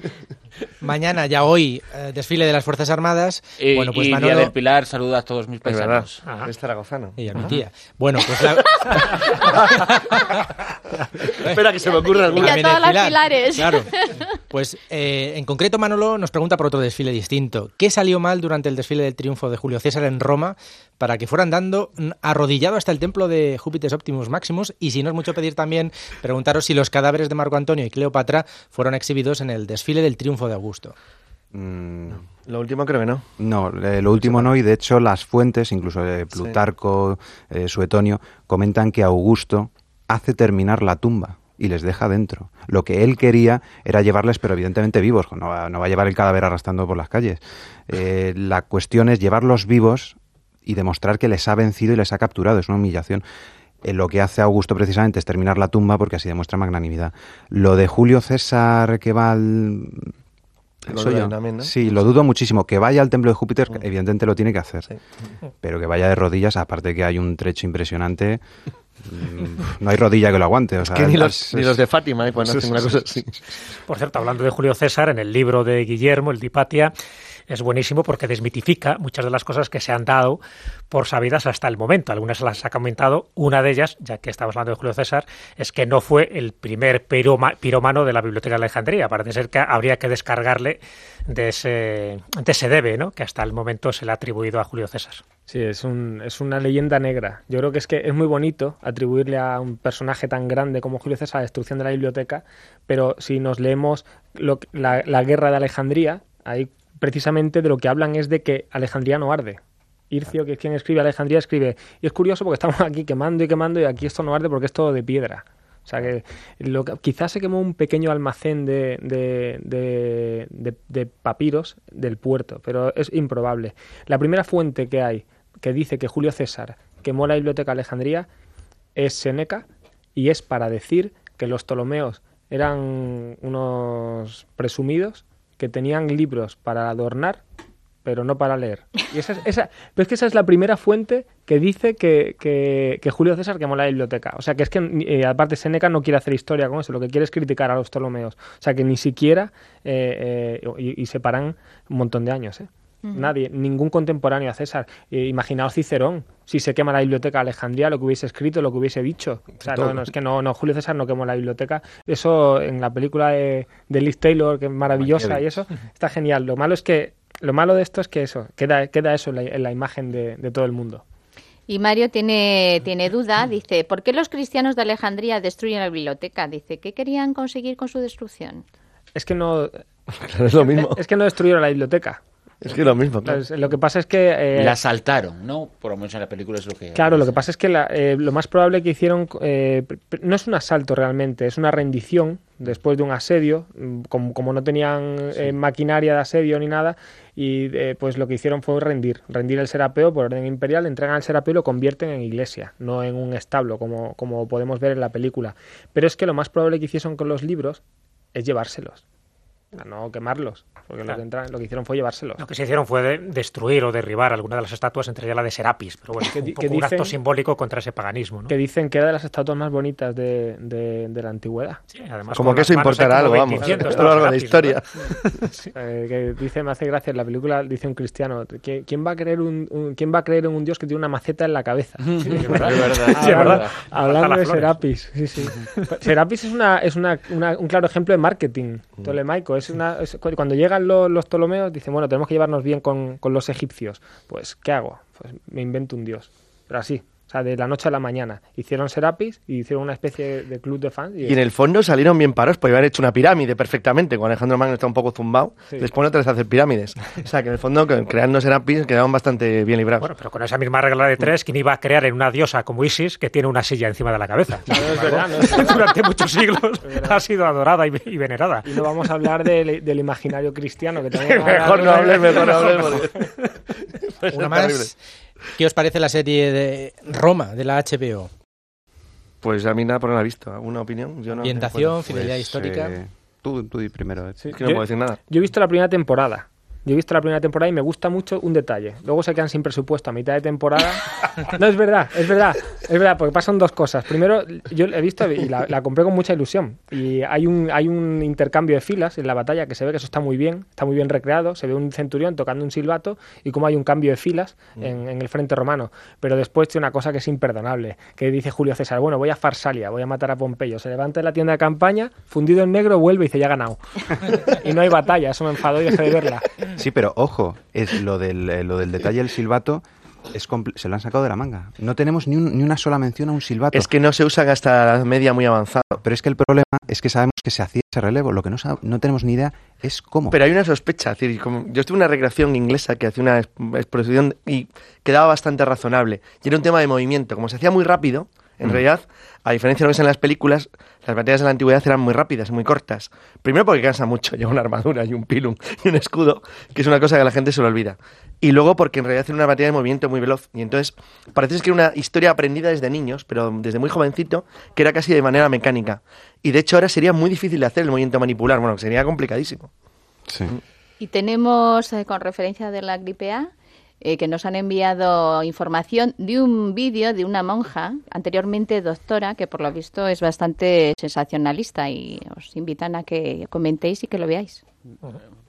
Mañana, ya hoy, eh, desfile de las Fuerzas Armadas. Y, bueno, pues y Manolo... Día del Pilar, saluda a todos mis Es verdad, paisanos. Ajá. es zaragozano. Y a mi tía. Bueno, pues la... Espera que se me ocurra Y alguna. a Viene todas las desfilar. pilares. Claro. Pues eh, en concreto Manolo nos pregunta por otro desfile distinto. ¿Qué salió mal durante el desfile del triunfo de Julio César en Roma para que fueran dando mm, arrodillado hasta el templo de Júpiter Optimus Maximus? Y si no es mucho pedir también, preguntaros si los cadáveres de Marco Antonio y Cleopatra fueron exhibidos en el desfile del triunfo de Augusto. Mm, Lo último creo que no. No, eh, lo último no, y de hecho las fuentes, incluso de Plutarco, eh, Suetonio, comentan que Augusto hace terminar la tumba y les deja dentro. Lo que él quería era llevarles, pero evidentemente vivos, no va, no va a llevar el cadáver arrastrando por las calles. Eh, la cuestión es llevarlos vivos y demostrar que les ha vencido y les ha capturado, es una humillación. Eh, lo que hace Augusto precisamente es terminar la tumba porque así demuestra magnanimidad. Lo de Julio César que va al... Lo Soy dudan yo. también, ¿no? Sí, lo dudo muchísimo. Que vaya al templo de Júpiter, Mm. evidentemente lo tiene que hacer. Sí. Pero que vaya de rodillas, aparte que hay un trecho impresionante, mm, no hay rodilla que lo aguante. O sea, Que ni es- los, ni es- los de Fátima, ¿eh? Pues no sí, hacen una sí, cosa sí. así. Por cierto, hablando de Julio César, en el libro de Guillermo, el de Hipatia, es buenísimo porque desmitifica muchas de las cosas que se han dado por sabidas hasta el momento. Algunas las ha comentado. Una de ellas, ya que estamos hablando de Julio César, es que no fue el primer piroma, pirómano de la Biblioteca de Alejandría. Parece ser que habría que descargarle de ese, de ese debe, ¿no?, que hasta el momento se le ha atribuido a Julio César. Sí, es, un, es una leyenda negra. Yo creo que es que es muy bonito atribuirle a un personaje tan grande como Julio César la destrucción de la biblioteca, pero si nos leemos lo, la, la guerra de Alejandría, ahí precisamente de lo que hablan es de que Alejandría no arde. Ircio, que es quien escribe Alejandría, escribe, y es curioso porque estamos aquí quemando y quemando y aquí esto no arde porque es todo de piedra. O sea que lo que, quizás se quemó un pequeño almacén de, de, de, de, de papiros del puerto, pero es improbable. La primera fuente que hay que dice que Julio César quemó la biblioteca de Alejandría es Séneca, y es para decir que los Ptolomeos eran unos presumidos que tenían libros para adornar, pero no para leer. Y esa es, esa, pero es que esa es la primera fuente que dice que, que, que Julio César quemó la biblioteca. O sea, que es que, eh, aparte, Séneca no quiere hacer historia con eso, lo que quiere es criticar a los Ptolomeos. O sea, que ni siquiera, eh, eh, y, y separan un montón de años, ¿eh? Uh-huh. Nadie, ningún contemporáneo a César. Eh, imaginaos Cicerón, si se quema la biblioteca de Alejandría, lo que hubiese escrito, lo que hubiese dicho. O sea, no, no, es que no, no, Julio César no quemó la biblioteca. Eso en la película de, de Liz Taylor, que es maravillosa, y eso está genial. Lo malo es que Lo malo de esto es que eso, queda, queda eso en la, en la imagen de, de todo el mundo. Y Mario tiene, tiene duda, dice, ¿por qué los cristianos de Alejandría destruyen la biblioteca? Dice, ¿qué querían conseguir con su destrucción? Es que no... es lo mismo. Es que no destruyeron la biblioteca. Es que es lo mismo, claro. Entonces, lo que pasa es que... Eh, la asaltaron, ¿no? Por lo menos en la película es lo que... Claro, lo que pasa es que la, eh, lo más probable que hicieron... Eh, no es un asalto realmente, es una rendición después de un asedio, como, como no tenían eh, maquinaria de asedio ni nada, y eh, pues lo que hicieron fue rendir, rendir el Serapeo por orden imperial, entregan el Serapeo y lo convierten en iglesia, no en un establo, como, como podemos ver en la película. Pero es que lo más probable que hicieron con los libros es llevárselos. No quemarlos, porque claro. lo, que entran, lo que hicieron fue llevárselos. Lo que se hicieron fue de destruir o derribar alguna de las estatuas, entre ellas la de Serapis, pero bueno, que, un, poco un acto simbólico contra ese paganismo, ¿no? Que dicen que era de las estatuas más bonitas de, de, de la antigüedad. Sí, además, como que eso importará algo, vamos, a lo largo de historia. ¿No? Sí, eh, que dice, me hace gracia, en la película dice un cristiano, que, ¿quién va a creer un, un, ¿quién va a creer en un Dios que tiene una maceta en la cabeza? Sí, es verdad, es verdad. Sí, es verdad. Hablando de Serapis. Sí, sí. Serapis es, una, es una, una, un claro ejemplo de marketing tolemaico, es una... Es, cuando llegan los, los Ptolomeos, dicen, bueno, tenemos que llevarnos bien con, con los egipcios. Pues, ¿qué hago? Pues me invento un dios. Pero así, o sea, de la noche a la mañana. Hicieron Serapis y hicieron una especie de club de fans. Y, y en el fondo salieron bien parados, porque haber hecho una pirámide perfectamente. Cuando Alejandro Magno está un poco zumbado, sí. les pone otra vez a hacer pirámides. O sea, que en el fondo, creando Serapis, quedaban bastante bien librados. Bueno, pero con esa misma regla de tres, ¿quién iba a crear en una diosa como Isis que tiene una silla encima de la cabeza? Claro, es verdad, ¿no? Durante muchos siglos ha sido adorada y, y venerada. Y no vamos a hablar de, del imaginario cristiano. Que también mejor no hables, mejor no hables. Una más... ¿Qué os parece la serie de Roma, de la H B O? Pues a mí nada por no la he visto. ¿Alguna opinión? Yo no Ambientación, bueno, fidelidad pues, histórica. Eh, tú, tú di primero. Eh. Sí, es que no yo, puedo decir nada. Yo he visto la primera temporada. Yo he visto la primera temporada y me gusta mucho un detalle. Luego se quedan sin presupuesto a mitad de temporada. No, es verdad, es verdad. Es verdad, porque pasan dos cosas. Primero, yo he visto y la, la compré con mucha ilusión. Y hay un, hay un intercambio de filas en la batalla que se ve que eso está muy bien, está muy bien recreado. Se ve un centurión tocando un silbato y cómo hay un cambio de filas en, en el frente romano. Pero después tiene una cosa que es imperdonable, que dice Julio César, bueno, voy a Farsalia, voy a matar a Pompeyo. Se levanta en la tienda de campaña, fundido en negro, vuelve y dice, ya ha ganado. Y no hay batalla, eso me enfadó y dejé de verla. Sí, pero ojo, es lo del, eh, lo del detalle del silbato, es se lo han sacado de la manga. No tenemos ni, un, ni una sola mención a un silbato. Es que no se usan hasta la media muy avanzada. Pero es que el problema es que sabemos que se hacía ese relevo. Lo que no, no tenemos ni idea es cómo. Pero hay una sospecha. Es decir, como yo estuve en una recreación inglesa que hacía una exposición y quedaba bastante razonable. Y era un tema de movimiento. Como se hacía muy rápido, en mm. realidad, a diferencia de lo que es en las películas, las batallas de la antigüedad eran muy rápidas, muy cortas. Primero porque cansa mucho, lleva una armadura y un pilum y un escudo, que es una cosa que a la gente se le olvida. Y luego porque en realidad era una batalla de movimiento muy veloz. Y entonces parece que era una historia aprendida desde niños, pero desde muy jovencito, que era casi de manera mecánica. Y de hecho ahora sería muy difícil de hacer el movimiento manipular, bueno, sería complicadísimo. Sí. Y tenemos, eh, con referencia de la gripe A, Eh, que nos han enviado información de un vídeo de una monja, anteriormente doctora, que por lo visto es bastante sensacionalista y os invitan a que comentéis y que lo veáis.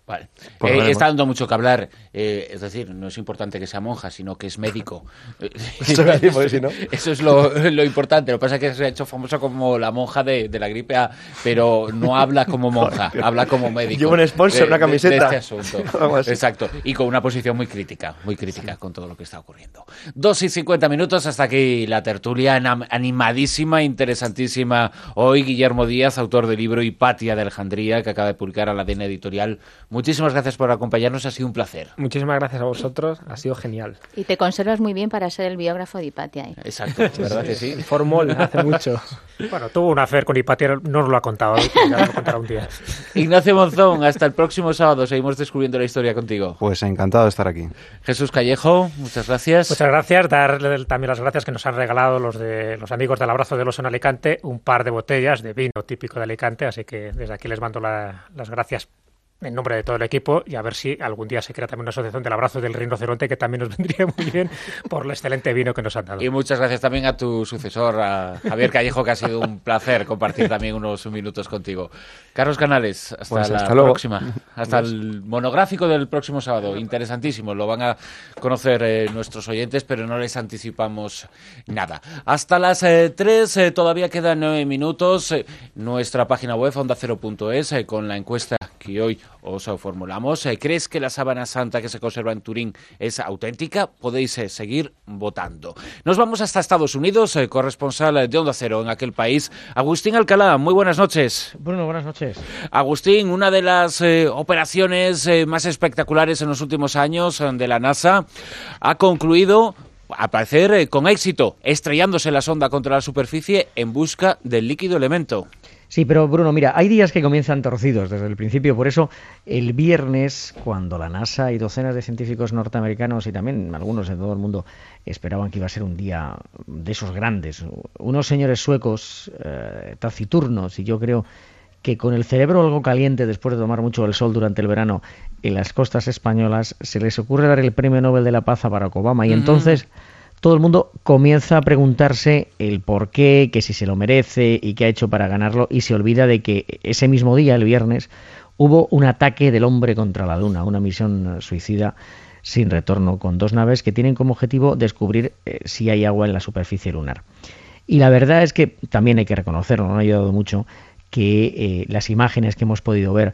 Vale. Eh, está dando mucho que hablar, eh, es decir, no es importante que sea monja, sino que es médico. Eso, decir, si no. Eso es lo, lo importante. Lo que pasa es que se ha hecho famosa como la monja de, de la gripe A, pero no habla como monja, habla como médico. Lleva un sponsor, de, una camiseta. De, de este asunto. Exacto. Y con una posición muy crítica, muy crítica sí. con todo lo que está ocurriendo. Dos y cincuenta minutos, hasta aquí la tertulia animadísima, interesantísima. Hoy Guillermo Díaz, autor del libro Hipatia de Alejandría, que acaba de publicar a la D N Editorial. Muchísimas gracias por acompañarnos, ha sido un placer. Muchísimas gracias a vosotros, ha sido genial. Y te conservas muy bien para ser el biógrafo de Hipatia. ¿eh? Exacto, ¿verdad que sí? Formol hace mucho. Bueno, tuvo un afer con Hipatia, no nos lo ha contado, ya lo contará un día. Ignacio Monzón, hasta el próximo sábado, seguimos descubriendo la historia contigo. Pues encantado de estar aquí. Jesús Callejo, muchas gracias. Muchas gracias, darle también las gracias que nos han regalado los de los amigos del Abrazo del Oso en Alicante, un par de botellas de vino típico de Alicante, así que desde aquí les mando la, las gracias en nombre de todo el equipo, y a ver si algún día se crea también una asociación del Abrazo del Rinoceronte, que también nos vendría muy bien por el excelente vino que nos han dado. Y muchas gracias también a tu sucesor, a Javier Callejo, que ha sido un placer compartir también unos minutos contigo. Carlos Canales, hasta pues la hasta luego. próxima. Hasta el monográfico del próximo sábado. Interesantísimo, lo van a conocer eh, nuestros oyentes, pero no les anticipamos nada. Hasta las eh, tres, eh, todavía quedan nueve minutos. Eh, nuestra página web, onda cero punto es, eh, con la encuesta que hoy os formulamos. ¿Crees que la sábana santa que se conserva en Turín es auténtica? Podéis eh, seguir votando. Nos vamos hasta Estados Unidos, eh, corresponsal de Onda Cero en aquel país, Agustín Alcalá. Muy buenas noches. Bruno, buenas noches. Agustín, una de las eh, operaciones eh, más espectaculares en los últimos años eh, de la NASA ha concluido, a parecer, eh, con éxito, estrellándose la sonda contra la superficie en busca del líquido elemento. Sí, pero Bruno, mira, hay días que comienzan torcidos desde el principio, por eso el viernes, cuando la NASA y docenas de científicos norteamericanos y también algunos de todo el mundo esperaban que iba a ser un día de esos grandes, unos señores suecos eh, taciturnos, y yo creo que con el cerebro algo caliente después de tomar mucho el sol durante el verano en las costas españolas, se les ocurre dar el Premio Nobel de la Paz a Barack Obama, y uh-huh. entonces todo el mundo comienza a preguntarse el por qué, que si se lo merece y qué ha hecho para ganarlo, y se olvida de que ese mismo día, el viernes, hubo un ataque del hombre contra la Luna, una misión suicida sin retorno, con dos naves que tienen como objetivo descubrir eh, si hay agua en la superficie lunar. Y la verdad es que también hay que reconocerlo, no ha ayudado mucho que eh, las imágenes que hemos podido ver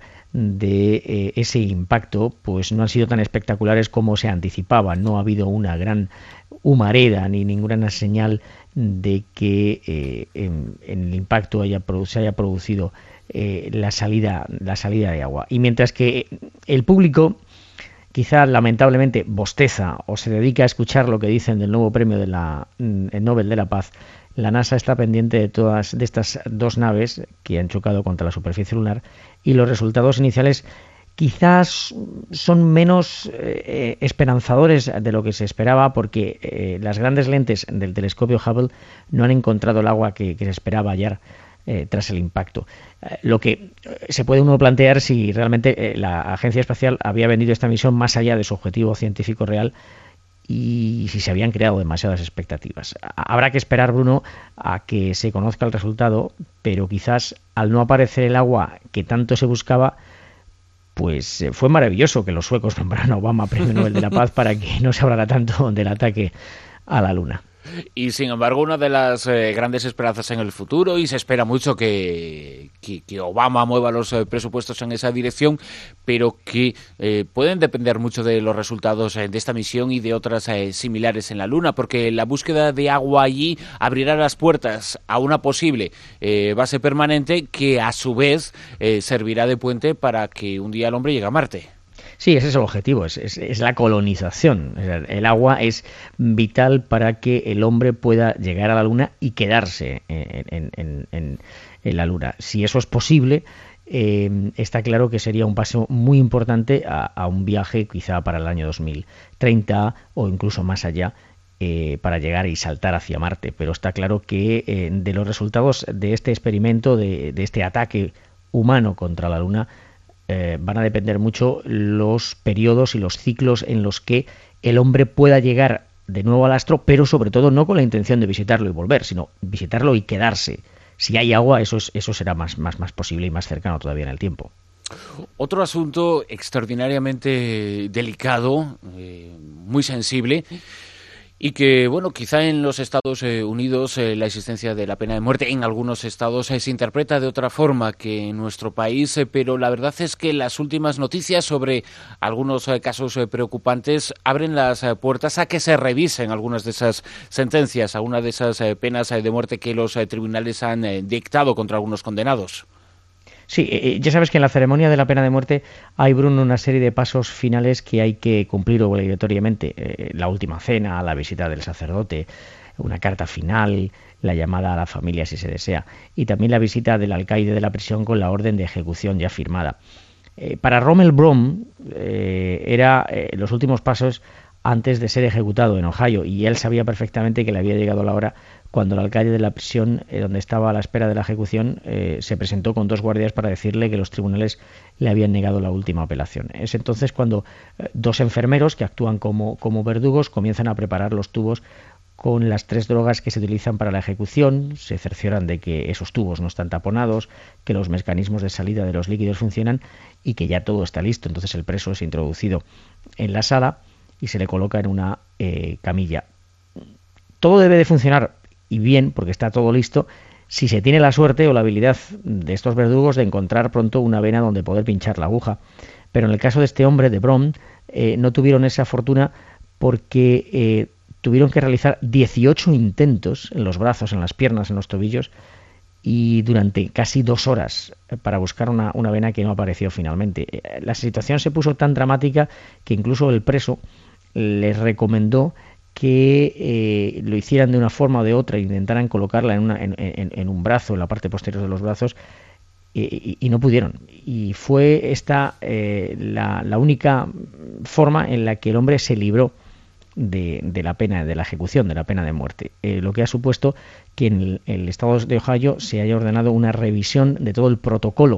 de eh, ese impacto pues no han sido tan espectaculares como se anticipaba. No ha habido una gran humareda ni ninguna señal de que eh, en, en el impacto haya se haya producido eh, la salida la salida de agua. Y mientras que el público quizá lamentablemente bosteza o se dedica a escuchar lo que dicen del nuevo premio de la el Nobel de la Paz, la NASA está pendiente de todas de estas dos naves que han chocado contra la superficie lunar, y los resultados iniciales quizás son menos eh, esperanzadores de lo que se esperaba, porque eh, las grandes lentes del telescopio Hubble no han encontrado el agua que, que se esperaba hallar eh, tras el impacto. Eh, lo que se puede uno plantear si realmente eh, la Agencia Espacial había vendido esta misión más allá de su objetivo científico real, y si se habían creado demasiadas expectativas. Habrá que esperar, Bruno, a que se conozca el resultado, pero quizás al no aparecer el agua que tanto se buscaba, pues fue maravilloso que los suecos nombraran a Obama Premio Nobel de la Paz para que no se hablara tanto del ataque a la Luna. Y sin embargo, una de las eh, grandes esperanzas en el futuro, y se espera mucho que, que, que Obama mueva los eh, presupuestos en esa dirección, pero que eh, pueden depender mucho de los resultados eh, de esta misión y de otras eh, similares en la Luna, porque la búsqueda de agua allí abrirá las puertas a una posible eh, base permanente que a su vez eh, servirá de puente para que un día el hombre llegue a Marte. Sí, ese es el objetivo, es, es, es la colonización. El agua es vital para que el hombre pueda llegar a la Luna y quedarse en, en, en, en la Luna. Si eso es posible, eh, está claro que sería un paso muy importante a, a un viaje quizá para el año dos mil treinta o incluso más allá, eh, para llegar y saltar hacia Marte. Pero está claro que eh, de los resultados de este experimento, de, de este ataque humano contra la Luna, Eh, van a depender mucho los periodos y los ciclos en los que el hombre pueda llegar de nuevo al astro, pero sobre todo no con la intención de visitarlo y volver, sino visitarlo y quedarse. Si hay agua, eso, es, eso será más, más, más posible y más cercano todavía en el tiempo. Otro asunto extraordinariamente delicado, eh, muy sensible, y que, bueno, quizá en los Estados Unidos eh, la existencia de la pena de muerte en algunos estados eh, se interpreta de otra forma que en nuestro país, eh, pero la verdad es que las últimas noticias sobre algunos eh, casos eh, preocupantes abren las eh, puertas a que se revisen algunas de esas sentencias, algunas de esas eh, penas eh, de muerte que los eh, tribunales han eh, dictado contra algunos condenados. Sí, eh, ya sabes que en la ceremonia de la pena de muerte hay, Bruno, una serie de pasos finales que hay que cumplir obligatoriamente. Eh, la última cena, la visita del sacerdote, una carta final, la llamada a la familia si se desea, y también la visita del alcaide de la prisión con la orden de ejecución ya firmada. Eh, para Rommel Brown eh, era eh, los últimos pasos antes de ser ejecutado en Ohio, y él sabía perfectamente que le había llegado la hora cuando el alcaide de la prisión, eh, donde estaba a la espera de la ejecución, eh, se presentó con dos guardias para decirle que los tribunales le habían negado la última apelación. Es entonces cuando eh, dos enfermeros que actúan como, como verdugos comienzan a preparar los tubos con las tres drogas que se utilizan para la ejecución, se cercioran de que esos tubos no están taponados, que los mecanismos de salida de los líquidos funcionan y que ya todo está listo. Entonces el preso es introducido en la sala y se le coloca en una eh, camilla. Todo debe de funcionar y bien, porque está todo listo, si se tiene la suerte o la habilidad de estos verdugos de encontrar pronto una vena donde poder pinchar la aguja. Pero en el caso de este hombre, de Brown, eh, no tuvieron esa fortuna porque eh, tuvieron que realizar dieciocho intentos en los brazos, en las piernas, en los tobillos, y durante casi dos horas para buscar una, una vena que no apareció finalmente. La situación se puso tan dramática que incluso el preso les recomendó que eh, lo hicieran de una forma o de otra, intentaran colocarla en, una, en, en, en un brazo, en la parte posterior de los brazos, y, y, y no pudieron. Y fue esta eh, la, la única forma en la que el hombre se libró de, de la pena, de la ejecución, de la pena de muerte. Eh, lo que ha supuesto que en el, el estado de Ohio se haya ordenado una revisión de todo el protocolo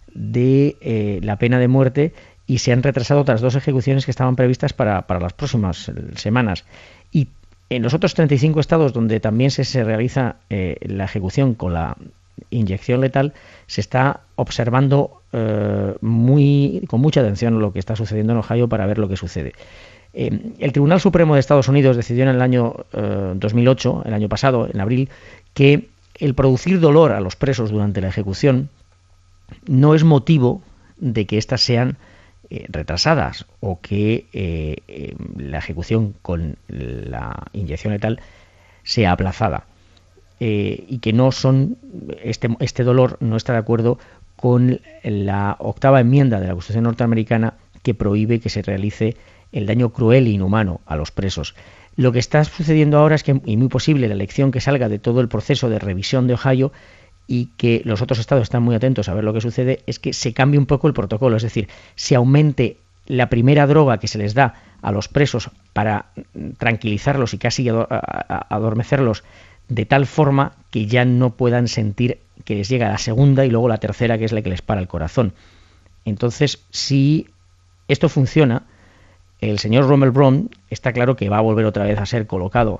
de eh, la pena de muerte, y se han retrasado otras dos ejecuciones que estaban previstas para, para las próximas semanas. Y en los otros treinta y cinco estados donde también se, se realiza eh, la ejecución con la inyección letal, se está observando eh, muy con mucha atención lo que está sucediendo en Ohio para ver lo que sucede. Eh, el Tribunal Supremo de Estados Unidos decidió en el año eh, dos mil ocho, el año pasado, en abril, que el producir dolor a los presos durante la ejecución no es motivo de que éstas sean Eh, retrasadas o que eh, eh, la ejecución con la inyección letal sea aplazada, eh, y que no son este, este dolor no está de acuerdo con la octava enmienda de la Constitución norteamericana que prohíbe que se realice el daño cruel e inhumano a los presos. Lo que está sucediendo ahora es que, y muy posible, la lección que salga de todo el proceso de revisión de Ohio, y que los otros estados están muy atentos a ver lo que sucede, es que se cambie un poco el protocolo, es decir, se aumente la primera droga que se les da a los presos para tranquilizarlos y casi adormecerlos de tal forma que ya no puedan sentir que les llega la segunda y luego la tercera, que es la que les para el corazón. Entonces, si esto funciona, el señor Rommel Brown está claro que va a volver otra vez a ser colocado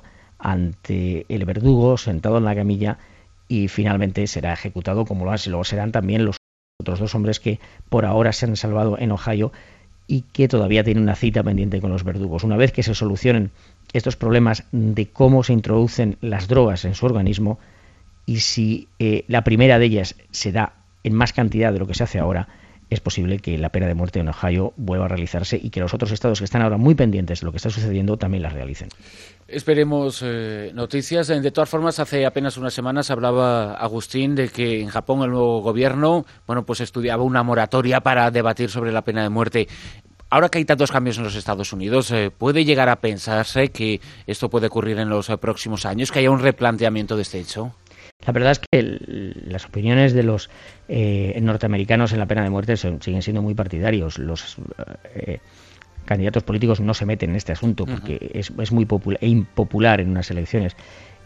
ante el verdugo, sentado en la camilla, y finalmente será ejecutado, como lo serán también los otros dos hombres que por ahora se han salvado en Ohio y que todavía tienen una cita pendiente con los verdugos. Una vez que se solucionen estos problemas de cómo se introducen las drogas en su organismo, y si eh, la primera de ellas se da en más cantidad de lo que se hace ahora, es posible que la pena de muerte en Ohio vuelva a realizarse y que los otros estados que están ahora muy pendientes de lo que está sucediendo también las realicen. Esperemos eh, noticias. De todas formas, hace apenas unas semanas hablaba Agustín de que en Japón el nuevo gobierno, bueno, pues estudiaba una moratoria para debatir sobre la pena de muerte. Ahora que hay tantos cambios en los Estados Unidos, eh, ¿puede llegar a pensarse que esto puede ocurrir en los eh, próximos años, que haya un replanteamiento de este hecho? La verdad es que el, las opiniones de los eh, norteamericanos en la pena de muerte son, siguen siendo muy partidarios. Los eh, candidatos políticos no se meten en este asunto porque uh-huh. es, es muy popular e impopular en unas elecciones.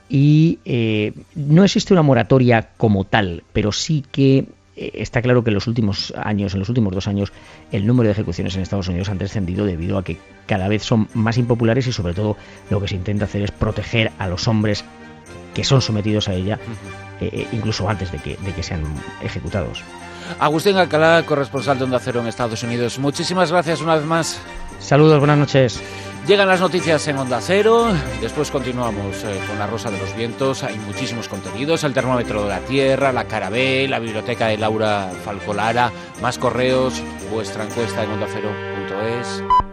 Y eh, no existe una moratoria como tal, pero sí que eh, está claro que en los últimos años, en los últimos dos años, el número de ejecuciones en Estados Unidos han descendido debido a que cada vez son más impopulares y sobre todo lo que se intenta hacer es proteger a los hombres que son sometidos a ella, eh, incluso antes de que, de que sean ejecutados. Agustín Alcalá, corresponsal de Onda Cero en Estados Unidos. Muchísimas gracias una vez más. Saludos, buenas noches. Llegan las noticias en Onda Cero, después continuamos eh, con La Rosa de los Vientos, hay muchísimos contenidos, el termómetro de la Tierra, la cara B, la biblioteca de Laura Falcolara, más correos, vuestra encuesta en onda cero punto es.